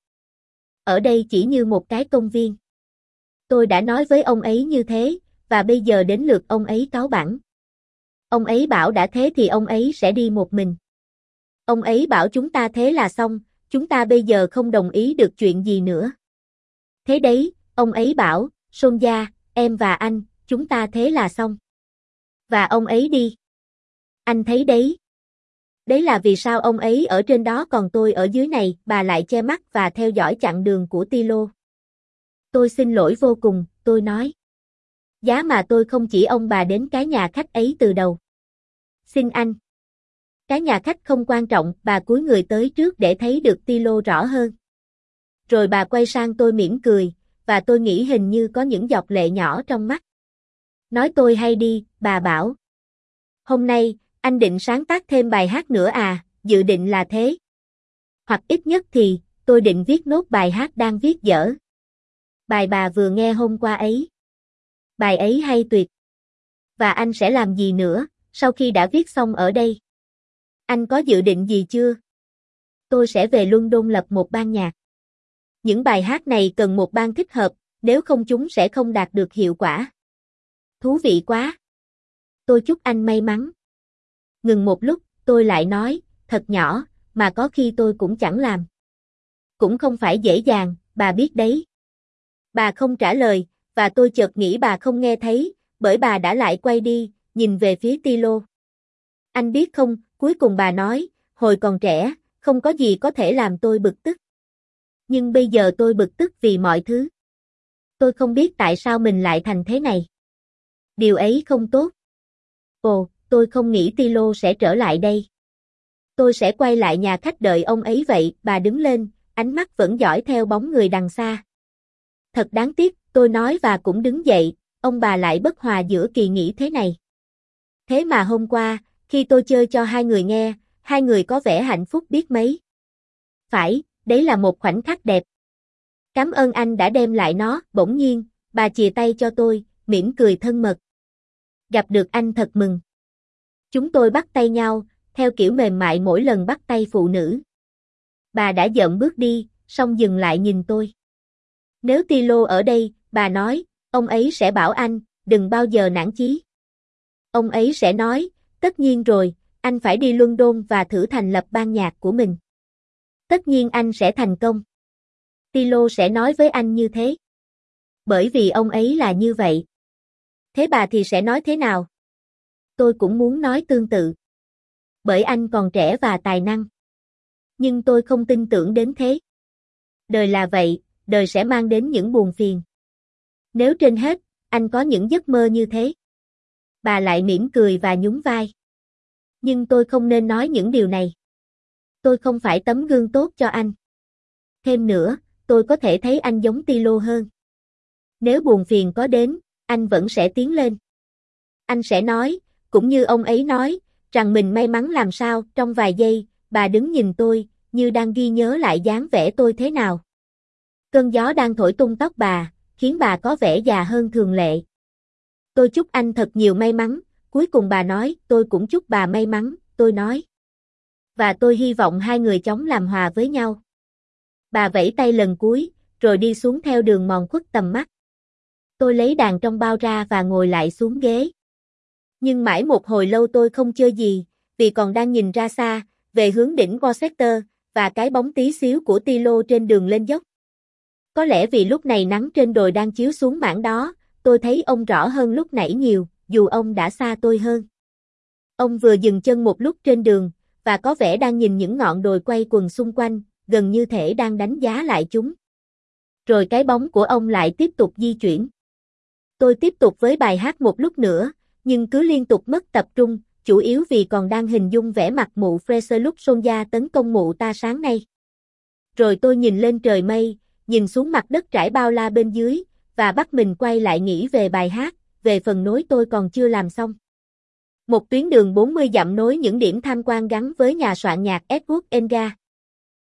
Ở đây chỉ như một cái công viên. Tôi đã nói với ông ấy như thế, và bây giờ đến lượt ông ấy cáu bẳn. Ông ấy bảo đã thế thì ông ấy sẽ đi một mình. Ông ấy bảo chúng ta thế là xong, chúng ta bây giờ không đồng ý được chuyện gì nữa. Thế đấy, ông ấy bảo, Sonja, em và anh, chúng ta thế là xong. Và ông ấy đi. Anh thấy đấy. Đấy là vì sao ông ấy ở trên đó còn tôi ở dưới này, bà lại che mắt và theo dõi chặng đường của Tilo. Tôi xin lỗi vô cùng, tôi nói. Giá mà tôi không chỉ ông bà đến cái nhà khách ấy từ đầu. Xin anh. Cái nhà khách không quan trọng, bà cúi người tới trước để thấy được Tilo rõ hơn. Rồi bà quay sang tôi mỉm cười, và tôi nghĩ hình như có những giọt lệ nhỏ trong mắt. Nói tôi hay đi, bà bảo. Hôm nay, anh định sáng tác thêm bài hát nữa à, dự định là thế. Hoặc ít nhất thì, tôi định viết nốt bài hát đang viết dở. Bài bà vừa nghe hôm qua ấy. Bài ấy hay tuyệt. Và anh sẽ làm gì nữa, sau khi đã viết xong ở đây? Anh có dự định gì chưa? Tôi sẽ về London lập một ban nhạc. Những bài hát này cần một ban thích hợp, nếu không chúng sẽ không đạt được hiệu quả. Thú vị quá. Tôi chúc anh may mắn. Ngừng một lúc, tôi lại nói, thật nhỏ, mà có khi tôi cũng chẳng làm. Cũng không phải dễ dàng, bà biết đấy. Bà không trả lời, và tôi chợt nghĩ bà không nghe thấy, bởi bà đã lại quay đi, nhìn về phía Tilo. Anh biết không, cuối cùng bà nói, hồi còn trẻ, không có gì có thể làm tôi bực tức. Nhưng bây giờ tôi bực tức vì mọi thứ. Tôi không biết tại sao mình lại thành thế này. Điều ấy không tốt. Ồ, tôi không nghĩ Tilo sẽ trở lại đây. Tôi sẽ quay lại nhà khách đợi ông ấy vậy, bà đứng lên, ánh mắt vẫn dõi theo bóng người đằng xa. Thật đáng tiếc, tôi nói và cũng đứng dậy, ông bà lại bất hòa giữa kỳ nghỉ thế này. Thế mà hôm qua, khi tôi chơi cho hai người nghe, hai người có vẻ hạnh phúc biết mấy. Phải, đấy là một khoảnh khắc đẹp. Cảm ơn anh đã đem lại nó, bỗng nhiên, bà chìa tay cho tôi, mỉm cười thân mật. Gặp được anh thật mừng. Chúng tôi bắt tay nhau, theo kiểu mềm mại mỗi lần bắt tay phụ nữ. Bà đã dậm bước đi, xong dừng lại nhìn tôi. Nếu Tilo ở đây, bà nói, ông ấy sẽ bảo anh, đừng bao giờ nản chí. Ông ấy sẽ nói, tất nhiên rồi, anh phải đi London và thử thành lập ban nhạc của mình. Tất nhiên anh sẽ thành công. Tilo sẽ nói với anh như thế. Bởi vì ông ấy là như vậy. Thế bà thì sẽ nói thế nào? Tôi cũng muốn nói tương tự. Bởi anh còn trẻ và tài năng. Nhưng tôi không tin tưởng đến thế. Đời là vậy, đời sẽ mang đến những buồn phiền. Nếu trên hết, anh có những giấc mơ như thế. Bà lại mỉm cười và nhún vai. Nhưng tôi không nên nói những điều này. Tôi không phải tấm gương tốt cho anh. Thêm nữa, tôi có thể thấy anh giống Tilo hơn. Nếu buồn phiền có đến, anh vẫn sẽ tiến lên. Anh sẽ nói, cũng như ông ấy nói, rằng mình may mắn làm sao. Trong vài giây, bà đứng nhìn tôi, như đang ghi nhớ lại dáng vẻ tôi thế nào. Cơn gió đang thổi tung tóc bà, khiến bà có vẻ già hơn thường lệ. Tôi chúc anh thật nhiều may mắn, cuối cùng bà nói, tôi cũng chúc bà may mắn, tôi nói. Và tôi hy vọng hai người chóng làm hòa với nhau. Bà vẫy tay lần cuối, rồi đi xuống theo đường mòn khuất tầm mắt. Tôi lấy đàn trong bao ra và ngồi lại xuống ghế. Nhưng mãi một hồi lâu tôi không chơi gì, vì còn đang nhìn ra xa, về hướng đỉnh Worcester, và cái bóng tí xíu của Tilo trên đường lên dốc. Có lẽ vì lúc này nắng trên đồi đang chiếu xuống mảng đó, tôi thấy ông rõ hơn lúc nãy nhiều, dù ông đã xa tôi hơn. Ông vừa dừng chân một lúc trên đường, và có vẻ đang nhìn những ngọn đồi quay quần xung quanh, gần như thể đang đánh giá lại chúng. Rồi cái bóng của ông lại tiếp tục di chuyển. Tôi tiếp tục với bài hát một lúc nữa, nhưng cứ liên tục mất tập trung, chủ yếu vì còn đang hình dung vẻ mặt mụ Fraser lúc Sonja tấn công mụ ta sáng nay. Rồi tôi nhìn lên trời mây, nhìn xuống mặt đất trải bao la bên dưới, và bắt mình quay lại nghĩ về bài hát, về phần nối tôi còn chưa làm xong. Một tuyến đường bốn mươi dặm nối những điểm tham quan gắn với nhà soạn nhạc Edward Elgar.